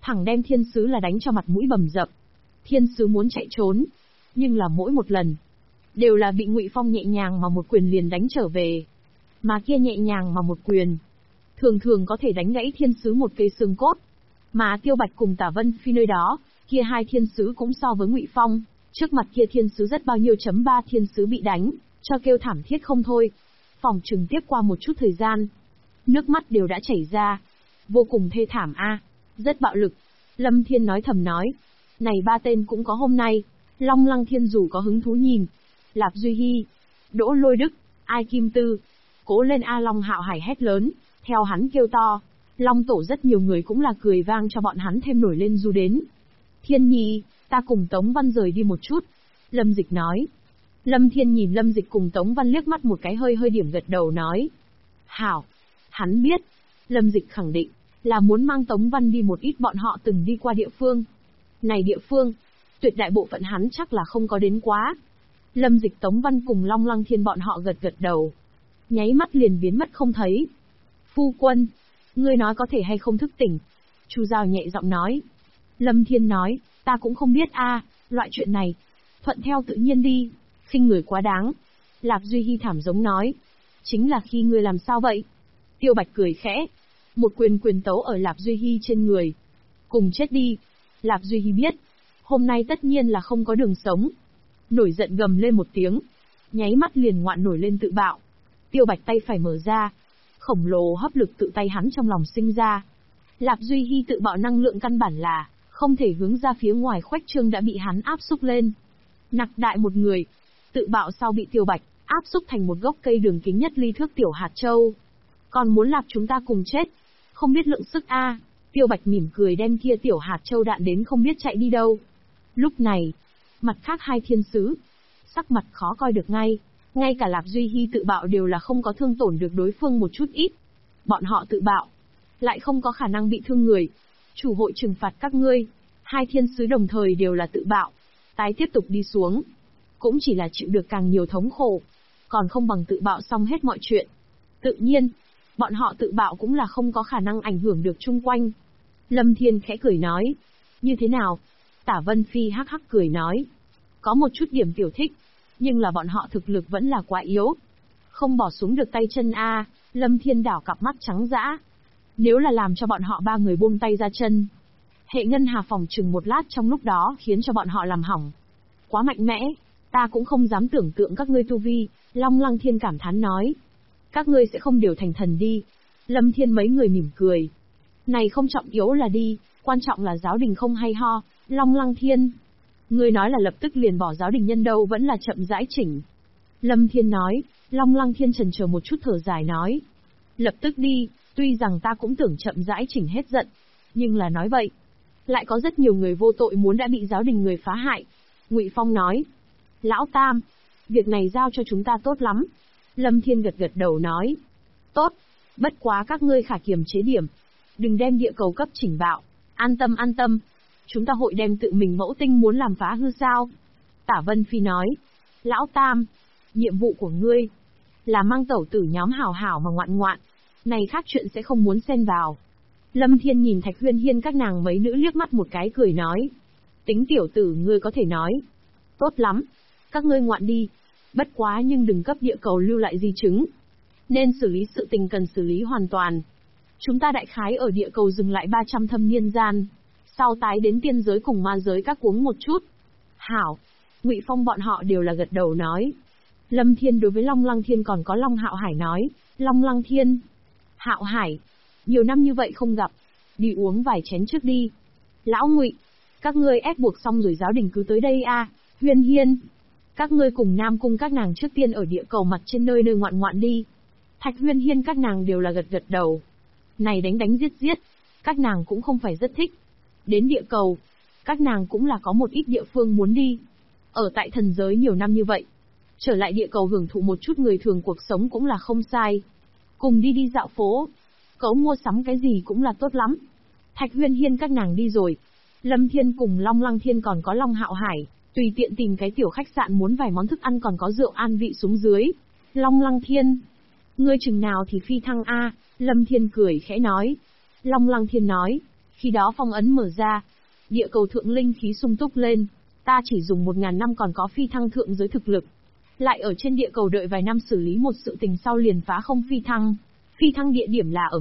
thẳng đem thiên sứ là đánh cho mặt mũi bầm dập. Thiên sứ muốn chạy trốn, nhưng là mỗi một lần đều là bị Ngụy Phong nhẹ nhàng mà một quyền liền đánh trở về. Mà kia nhẹ nhàng mà một quyền, thường thường có thể đánh gãy thiên sứ một cây xương cốt. Mà Tiêu Bạch cùng Tả Vân Phi nơi đó, kia hai thiên sứ cũng so với Ngụy Phong, trước mặt kia thiên sứ rất bao nhiêu chấm ba thiên sứ bị đánh, cho kêu thảm thiết không thôi. Phòng trừng tiếp qua một chút thời gian, nước mắt đều đã chảy ra. Vô cùng thê thảm a, rất bạo lực. Lâm Thiên nói thầm nói, này ba tên cũng có hôm nay. Long Lăng Thiên dù có hứng thú nhìn, Lạp Duy Hi, Đỗ Lôi Đức, Ai Kim Tư, cố lên A Long Hạo Hải hét lớn, theo hắn kêu to. Long Tổ rất nhiều người cũng là cười vang cho bọn hắn thêm nổi lên du đến. Thiên Nhi, ta cùng Tống Văn rời đi một chút. Lâm Dịch nói. Lâm Thiên nhìn Lâm Dịch cùng Tống Văn liếc mắt một cái hơi hơi điểm gật đầu nói. Hảo. Hắn biết. Lâm Dịch khẳng định, là muốn mang Tống Văn đi một ít bọn họ từng đi qua địa phương. Này địa phương, tuyệt đại bộ phận hắn chắc là không có đến quá. Lâm Dịch Tống Văn cùng Long Lăng Thiên bọn họ gật gật đầu. Nháy mắt liền biến mất không thấy. Phu quân, ngươi nói có thể hay không thức tỉnh? Chu Giao nhẹ giọng nói. Lâm Thiên nói, ta cũng không biết a, loại chuyện này, thuận theo tự nhiên đi, khinh người quá đáng. Lạp Duy Hi thảm giống nói, chính là khi ngươi làm sao vậy? Tiêu Bạch cười khẽ, một quyền tấu ở Lạp Duy Hi trên người. Cùng chết đi. Lạp Duy Hi biết, hôm nay tất nhiên là không có đường sống. Nổi giận gầm lên một tiếng, nháy mắt liền ngoạn nổi lên tự bạo. Tiêu Bạch tay phải mở ra, khổng lồ hấp lực tự tay hắn trong lòng sinh ra. Lạp Duy Hi tự bạo năng lượng căn bản là không thể hướng ra phía ngoài khuếch trương đã bị hắn áp xúc lên. Nặc đại một người, tự bạo sau bị Tiêu Bạch áp xúc thành một gốc cây đường kính nhất ly thước tiểu hạt châu. Còn muốn lạp chúng ta cùng chết, không biết lượng sức a. Tiêu Bạch mỉm cười đem kia tiểu hạt châu đạn đến không biết chạy đi đâu. Lúc này, mặt khác hai thiên sứ, sắc mặt khó coi được ngay cả Lạp Duy Hi tự bạo đều là không có thương tổn được đối phương một chút ít. Bọn họ tự bạo, lại không có khả năng bị thương người. Chủ hội trừng phạt các ngươi. Hai thiên sứ đồng thời đều là tự bạo. Tái tiếp tục đi xuống, cũng chỉ là chịu được càng nhiều thống khổ, còn không bằng tự bạo xong hết mọi chuyện. Tự nhiên, bọn họ tự bạo cũng là không có khả năng ảnh hưởng được chung quanh. Lâm Thiên khẽ cười nói, như thế nào? Tả Vân Phi hắc hắc cười nói, có một chút điểm tiểu thích, nhưng là bọn họ thực lực vẫn là quá yếu. Không bỏ xuống được tay chân a. Lâm Thiên đảo cặp mắt trắng dã. Nếu là làm cho bọn họ ba người buông tay ra chân, hệ ngân hà phòng chừng một lát trong lúc đó khiến cho bọn họ làm hỏng. Quá mạnh mẽ, ta cũng không dám tưởng tượng các ngươi tu vi. Long Lăng Thiên cảm thán nói, các ngươi sẽ không đều thành thần đi. Lâm Thiên mấy người mỉm cười. Này không trọng yếu là đi, quan trọng là giáo đình không hay ho. Long Lăng Thiên, ngươi nói là lập tức liền bỏ giáo đình nhân đâu vẫn là chậm rãi chỉnh? Lâm Thiên nói. Long Lăng Thiên chần chờ một chút thở dài nói, lập tức đi, tuy rằng ta cũng tưởng chậm rãi chỉnh hết giận, nhưng là nói vậy, lại có rất nhiều người vô tội muốn đã bị giáo đình người phá hại. Ngụy Phong nói, Lão Tam, việc này giao cho chúng ta tốt lắm. Lâm Thiên gật gật đầu nói, tốt, bất quá các ngươi khả kiềm chế điểm, đừng đem địa cầu cấp chỉnh bạo. An tâm, chúng ta hội đem tự mình mẫu tinh muốn làm phá hư sao? Tả Vân Phi nói, Lão Tam, nhiệm vụ của ngươi là mang tẩu tử nhóm hảo hảo mà ngoạn, này khác chuyện sẽ không muốn xen vào. Lâm Thiên nhìn Thạch Huyên Hiên các nàng mấy nữ liếc mắt một cái cười nói, tính tiểu tử ngươi có thể nói, tốt lắm, các ngươi ngoạn đi, bất quá nhưng đừng cấp địa cầu lưu lại di chứng. Nên xử lý sự tình cần xử lý hoàn toàn. Chúng ta đại khái ở địa cầu dừng lại 300 thâm niên gian, sau tái đến tiên giới cùng ma giới các cuống một chút. Hảo, Ngụy Phong bọn họ đều là gật đầu nói. Lâm Thiên đối với Long Lăng Thiên còn có Long Hạo Hải nói, Long Lăng Thiên, Hạo Hải, nhiều năm như vậy không gặp, đi uống vài chén trước đi. Lão Ngụy, các ngươi ép buộc xong rồi giáo đình cứ tới đây a. Huyên Hiên, các ngươi cùng Nam Cung các nàng trước tiên ở địa cầu mặt trên nơi ngoạn đi. Thạch Huyên Hiên các nàng đều là gật gật đầu. Này đánh giết, các nàng cũng không phải rất thích. Đến địa cầu, các nàng cũng là có một ít địa phương muốn đi. Ở tại thần giới nhiều năm như vậy, trở lại địa cầu hưởng thụ một chút người thường cuộc sống cũng là không sai. Cùng đi dạo phố, cấu mua sắm cái gì cũng là tốt lắm. Thạch Huyên Hiên các nàng đi rồi. Lâm Thiên cùng Long Lăng Thiên còn có Long Hạo Hải, tùy tiện tìm cái tiểu khách sạn muốn vài món thức ăn còn có rượu an vị xuống dưới. Long Lăng Thiên, ngươi chừng nào thì phi thăng a? Lâm Thiên cười khẽ nói. Long Lăng Thiên nói, Khi đó phong ấn mở ra, địa cầu thượng linh khí sung túc lên, ta chỉ dùng 1000 năm còn có phi thăng thượng giới thực lực. Lại ở trên địa cầu đợi vài năm xử lý một sự tình sau liền phá không phi thăng. Phi thăng địa điểm là ở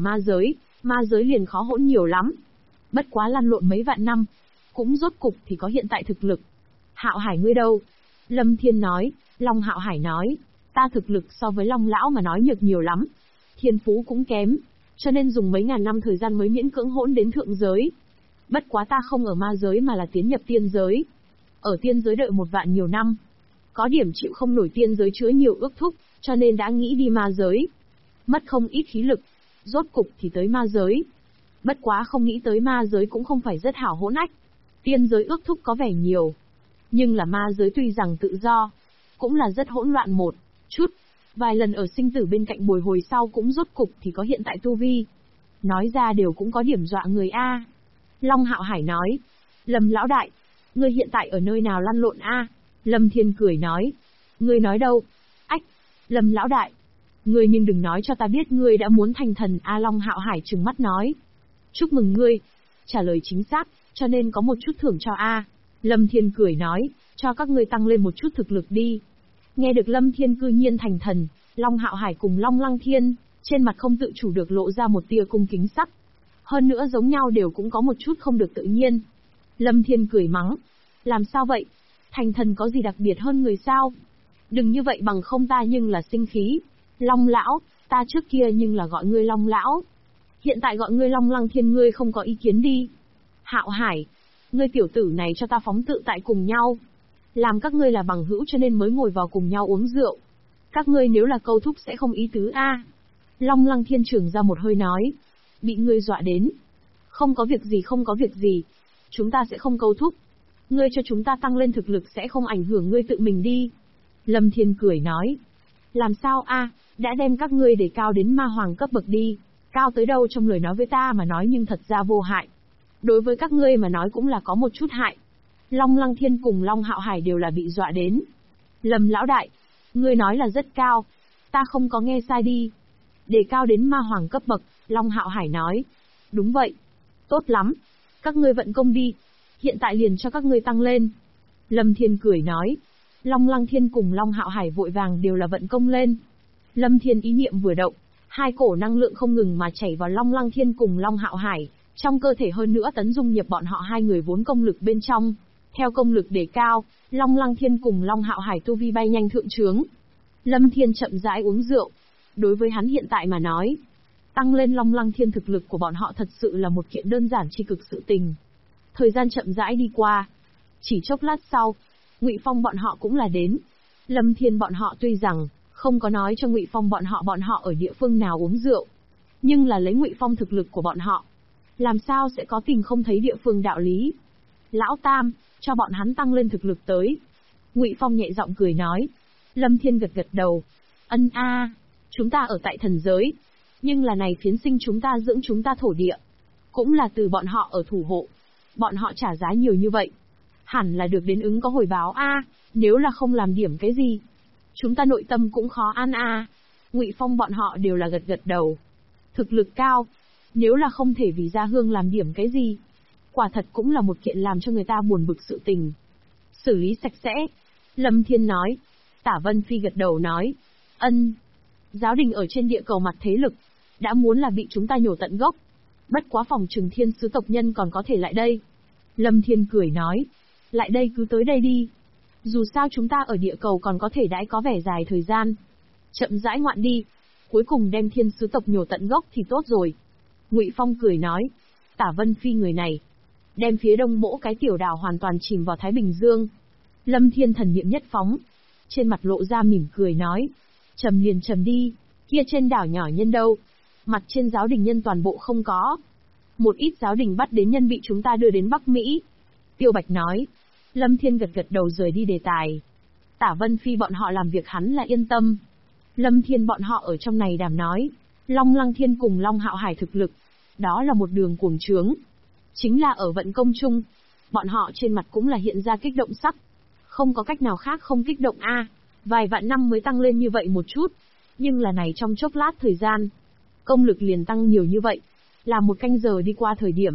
ma giới liền khó hỗn nhiều lắm. Bất quá lăn lộn mấy vạn năm, cũng rốt cục thì có hiện tại thực lực. Hạo Hải ngươi đâu? Lâm Thiên nói. Long Hạo Hải nói, ta thực lực so với Long lão mà nói nhược nhiều lắm. Thiên phú cũng kém, cho nên dùng mấy ngàn năm thời gian mới miễn cưỡng hỗn đến thượng giới. Bất quá ta không ở ma giới mà là tiến nhập tiên giới. Ở tiên giới đợi 1 vạn nhiều năm. Có điểm chịu không nổi tiên giới chứa nhiều ước thúc, cho nên đã nghĩ đi ma giới. Mất không ít khí lực, rốt cục thì tới ma giới. Bất quá không nghĩ tới ma giới cũng không phải rất hảo hỗn ách. Tiên giới ước thúc có vẻ nhiều. Nhưng là ma giới tuy rằng tự do, cũng là rất hỗn loạn một chút. Vài lần ở sinh tử bên cạnh bồi hồi sau cũng rốt cục thì có hiện tại tu vi. Nói ra đều cũng có điểm dọa người a. Long Hạo Hải nói. Lâm lão đại, ngươi hiện tại ở nơi nào lăn lộn a? Lâm Thiên cười nói. Ngươi nói đâu? Ách, Lâm lão đại, ngươi nhưng đừng nói cho ta biết ngươi đã muốn thành thần a. Long Hạo Hải trừng mắt nói. Chúc mừng ngươi, trả lời chính xác, cho nên có một chút thưởng cho a. Lâm Thiên cười nói, cho các ngươi tăng lên một chút thực lực đi. Nghe được Lâm Thiên cư nhiên thành thần, Long Hạo Hải cùng Long Lăng Thiên, trên mặt không tự chủ được lộ ra một tia cung kính sắc. Hơn nữa giống nhau đều cũng có một chút không được tự nhiên. Lâm Thiên cười mắng. Làm sao vậy? Thành thần có gì đặc biệt hơn người sao? Đừng như vậy bằng không ta nhưng là sinh khí. Long lão, ta trước kia nhưng là gọi ngươi Long lão. Hiện tại gọi ngươi Long Lăng Thiên ngươi không có ý kiến đi. Hạo Hải, ngươi tiểu tử này cho ta phóng tự tại cùng nhau. Làm các ngươi là bằng hữu cho nên mới ngồi vào cùng nhau uống rượu. Các ngươi nếu là câu thúc sẽ không ý tứ a. Long Lăng Thiên trưởng ra một hơi nói. Bị ngươi dọa đến. Không có việc gì không có việc gì. Chúng ta sẽ không câu thúc. Ngươi cho chúng ta tăng lên thực lực sẽ không ảnh hưởng ngươi tự mình đi. Lâm Thiên cười nói. Làm sao a? Đã đem các ngươi để cao đến ma hoàng cấp bậc đi. Cao tới đâu trong lời nói với ta mà nói nhưng thật ra vô hại. Đối với các ngươi mà nói cũng là có một chút hại. Long Lăng Thiên cùng Long Hạo Hải đều là bị dọa đến. Lâm lão đại, ngươi nói là rất cao. Ta không có nghe sai đi. Để cao đến ma hoàng cấp bậc, Long Hạo Hải nói. Đúng vậy. Tốt lắm. Các ngươi vận công đi. Hiện tại liền cho các ngươi tăng lên. Lâm Thiên cười nói. Long Lăng Thiên cùng Long Hạo Hải vội vàng đều là vận công lên. Lâm Thiên ý niệm vừa động, hai cổ năng lượng không ngừng mà chảy vào Long Lăng Thiên cùng Long Hạo Hải, trong cơ thể hơn nữa tấn dung nhập bọn họ hai người vốn công lực bên trong. Theo công lực đề cao, Long Lăng Thiên cùng Long Hạo Hải tu vi bay nhanh thượng trướng. Lâm Thiên chậm rãi uống rượu. Đối với hắn hiện tại mà nói, tăng lên Long Lăng Thiên thực lực của bọn họ thật sự là một kiện đơn giản chi cực sự tình. Thời gian chậm rãi đi qua, chỉ chốc lát sau, Ngụy Phong bọn họ cũng là đến. Lâm Thiên bọn họ tuy rằng không có nói cho Ngụy Phong bọn họ ở địa phương nào uống rượu, nhưng là lấy Ngụy Phong thực lực của bọn họ, làm sao sẽ có tìm không thấy địa phương đạo lý. Lão Tam, cho bọn hắn tăng lên thực lực tới. Ngụy Phong nhẹ giọng cười nói. Lâm Thiên gật gật đầu. Ân a, chúng ta ở tại thần giới, nhưng là này phiến sinh chúng ta dưỡng chúng ta thổ địa, cũng là từ bọn họ ở thủ hộ. Bọn họ trả giá nhiều như vậy, hẳn là được đến ứng có hồi báo a. Nếu là không làm điểm cái gì, chúng ta nội tâm cũng khó an a. Ngụy Phong bọn họ đều là gật gật đầu. Thực lực cao, nếu là không thể vì gia hương làm điểm cái gì, quả thật cũng là một kiện làm cho người ta buồn bực sự tình. Xử lý sạch sẽ. Lâm Thiên nói. Tả Vân Phi gật đầu nói. Ân. Giáo đình ở trên địa cầu mặt thế lực, đã muốn là bị chúng ta nhổ tận gốc. Bất quá phòng trừng thiên sứ tộc nhân còn có thể lại đây. Lâm Thiên cười nói. Lại đây cứ tới đây đi. Dù sao chúng ta ở địa cầu còn có thể đãi có vẻ dài thời gian. Chậm rãi ngoạn đi. Cuối cùng đem thiên sứ tộc nhổ tận gốc thì tốt rồi. Ngụy Phong cười nói. Tả Vân Phi người này, đem phía đông mỗi cái tiểu đảo hoàn toàn chìm vào Thái Bình Dương. Lâm Thiên thần niệm nhất phóng, trên mặt lộ ra mỉm cười nói. Trầm liền trầm đi, kia trên đảo nhỏ nhân đâu? Mặt trên giáo đình nhân toàn bộ không có. Một ít giáo đình bắt đến nhân bị chúng ta đưa đến Bắc Mỹ. Tiêu Bạch nói. Lâm Thiên gật gật đầu rời đi đề tài. Tả Vân Phi bọn họ làm việc hắn là yên tâm. Lâm Thiên bọn họ ở trong này đàm nói. Long Lăng Thiên cùng Long Hạo Hải thực lực, đó là một đường cuồng trướng. Chính là ở vận công chung, bọn họ trên mặt cũng là hiện ra kích động sắc. Không có cách nào khác không kích động a. Vài vạn năm mới tăng lên như vậy một chút, nhưng là này trong chốc lát thời gian, công lực liền tăng nhiều như vậy. Là một canh giờ đi qua thời điểm,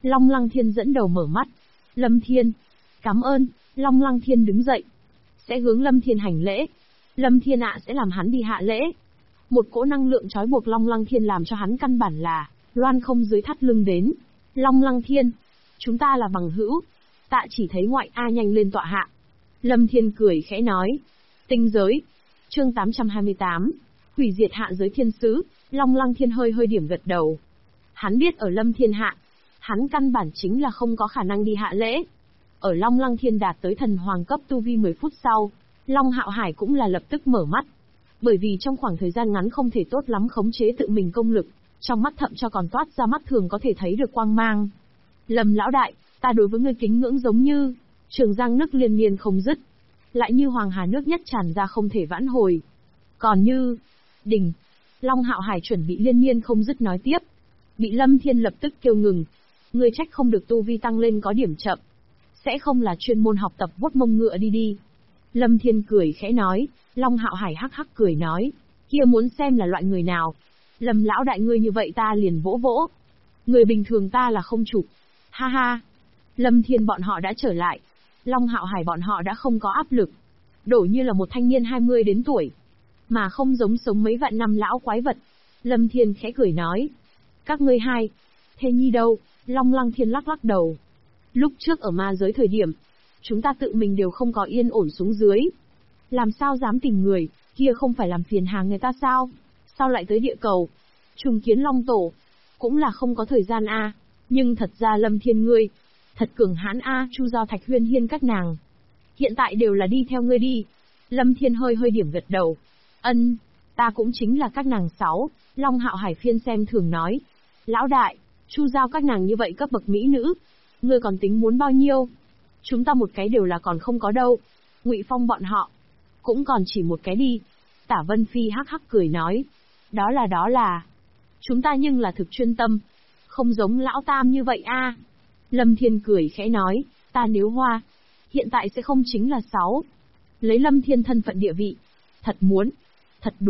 Long Lăng Thiên dẫn đầu mở mắt. Lâm Thiên. Cảm ơn. Long Lăng Thiên đứng dậy. Sẽ hướng Lâm Thiên hành lễ. Lâm Thiên ạ sẽ làm hắn đi hạ lễ. Một cỗ năng lượng trói buộc Long Lăng Thiên làm cho hắn căn bản là loan không dưới thắt lưng đến. Long Lăng Thiên. Chúng ta là bằng hữu. Tạ chỉ thấy ngoại A nhanh lên tọa hạ. Lâm Thiên cười khẽ nói. Tinh giới. Chương 828. Hủy diệt hạ giới thiên sứ. Long Lăng Thiên hơi hơi điểm gật đầu. Hắn biết ở Lâm Thiên hạ, hắn căn bản chính là không có khả năng đi hạ lễ. Ở Long Lăng Thiên đạt tới thần hoàng cấp tu vi 10 phút sau, Long Hạo Hải cũng là lập tức mở mắt. Bởi vì trong khoảng thời gian ngắn không thể tốt lắm khống chế tự mình công lực, trong mắt thậm cho còn toát ra mắt thường có thể thấy được quang mang. Lâm lão đại, ta đối với ngươi kính ngưỡng giống như trường giang nước liên miên không dứt, lại như hoàng hà nước nhất tràn ra không thể vãn hồi. Còn như đình, Long Hạo Hải chuẩn bị liên miên không dứt nói tiếp, bị Lâm Thiên lập tức kêu ngừng. Ngươi trách không được tu vi tăng lên có điểm chậm, sẽ không là chuyên môn học tập vuốt mông ngựa đi. Lâm Thiên cười khẽ nói. Long Hạo Hải hắc hắc cười nói, kia muốn xem là loại người nào. Lâm lão đại ngươi như vậy ta liền vỗ vỗ. Người bình thường ta là không chụp. Ha ha. Lâm Thiên bọn họ đã trở lại. Long Hạo Hải bọn họ đã không có áp lực. Đổ như là một thanh niên 20 đến tuổi. Mà không giống sống mấy vạn năm lão quái vật. Lâm Thiên khẽ cười nói. Các ngươi hai. Thê nhi đâu? Long Lăng Thiên lắc lắc đầu. Lúc trước ở ma giới thời điểm, chúng ta tự mình đều không có yên ổn xuống dưới. Làm sao dám tìm người, kia không phải làm phiền hà người ta sao? Sao lại tới địa cầu? Trùng kiến Long Tổ. Cũng là không có thời gian a. Nhưng thật ra Lâm Thiên ngươi, thật cường hãn a. Chu Giao Thạch Huyên Hiên các nàng. Hiện tại đều là đi theo ngươi đi. Lâm Thiên hơi hơi điểm gật đầu. Ân, ta cũng chính là các nàng 6. Long Hạo Hải phiên xem thường nói. Lão đại, Chu Giao các nàng như vậy cấp bậc mỹ nữ. Ngươi còn tính muốn bao nhiêu? Chúng ta một cái đều là còn không có đâu. Ngụy Phong bọn họ cũng còn chỉ một cái đi. Tả Vân Phi hắc hắc cười nói. Đó là. Chúng ta nhưng là thực chuyên tâm. Không giống lão tam như vậy a. Lâm Thiên cười khẽ nói. Ta nếu hoa, hiện tại sẽ không chính là 6. Lấy Lâm Thiên thân phận địa vị. Thật muốn. Thật đúng.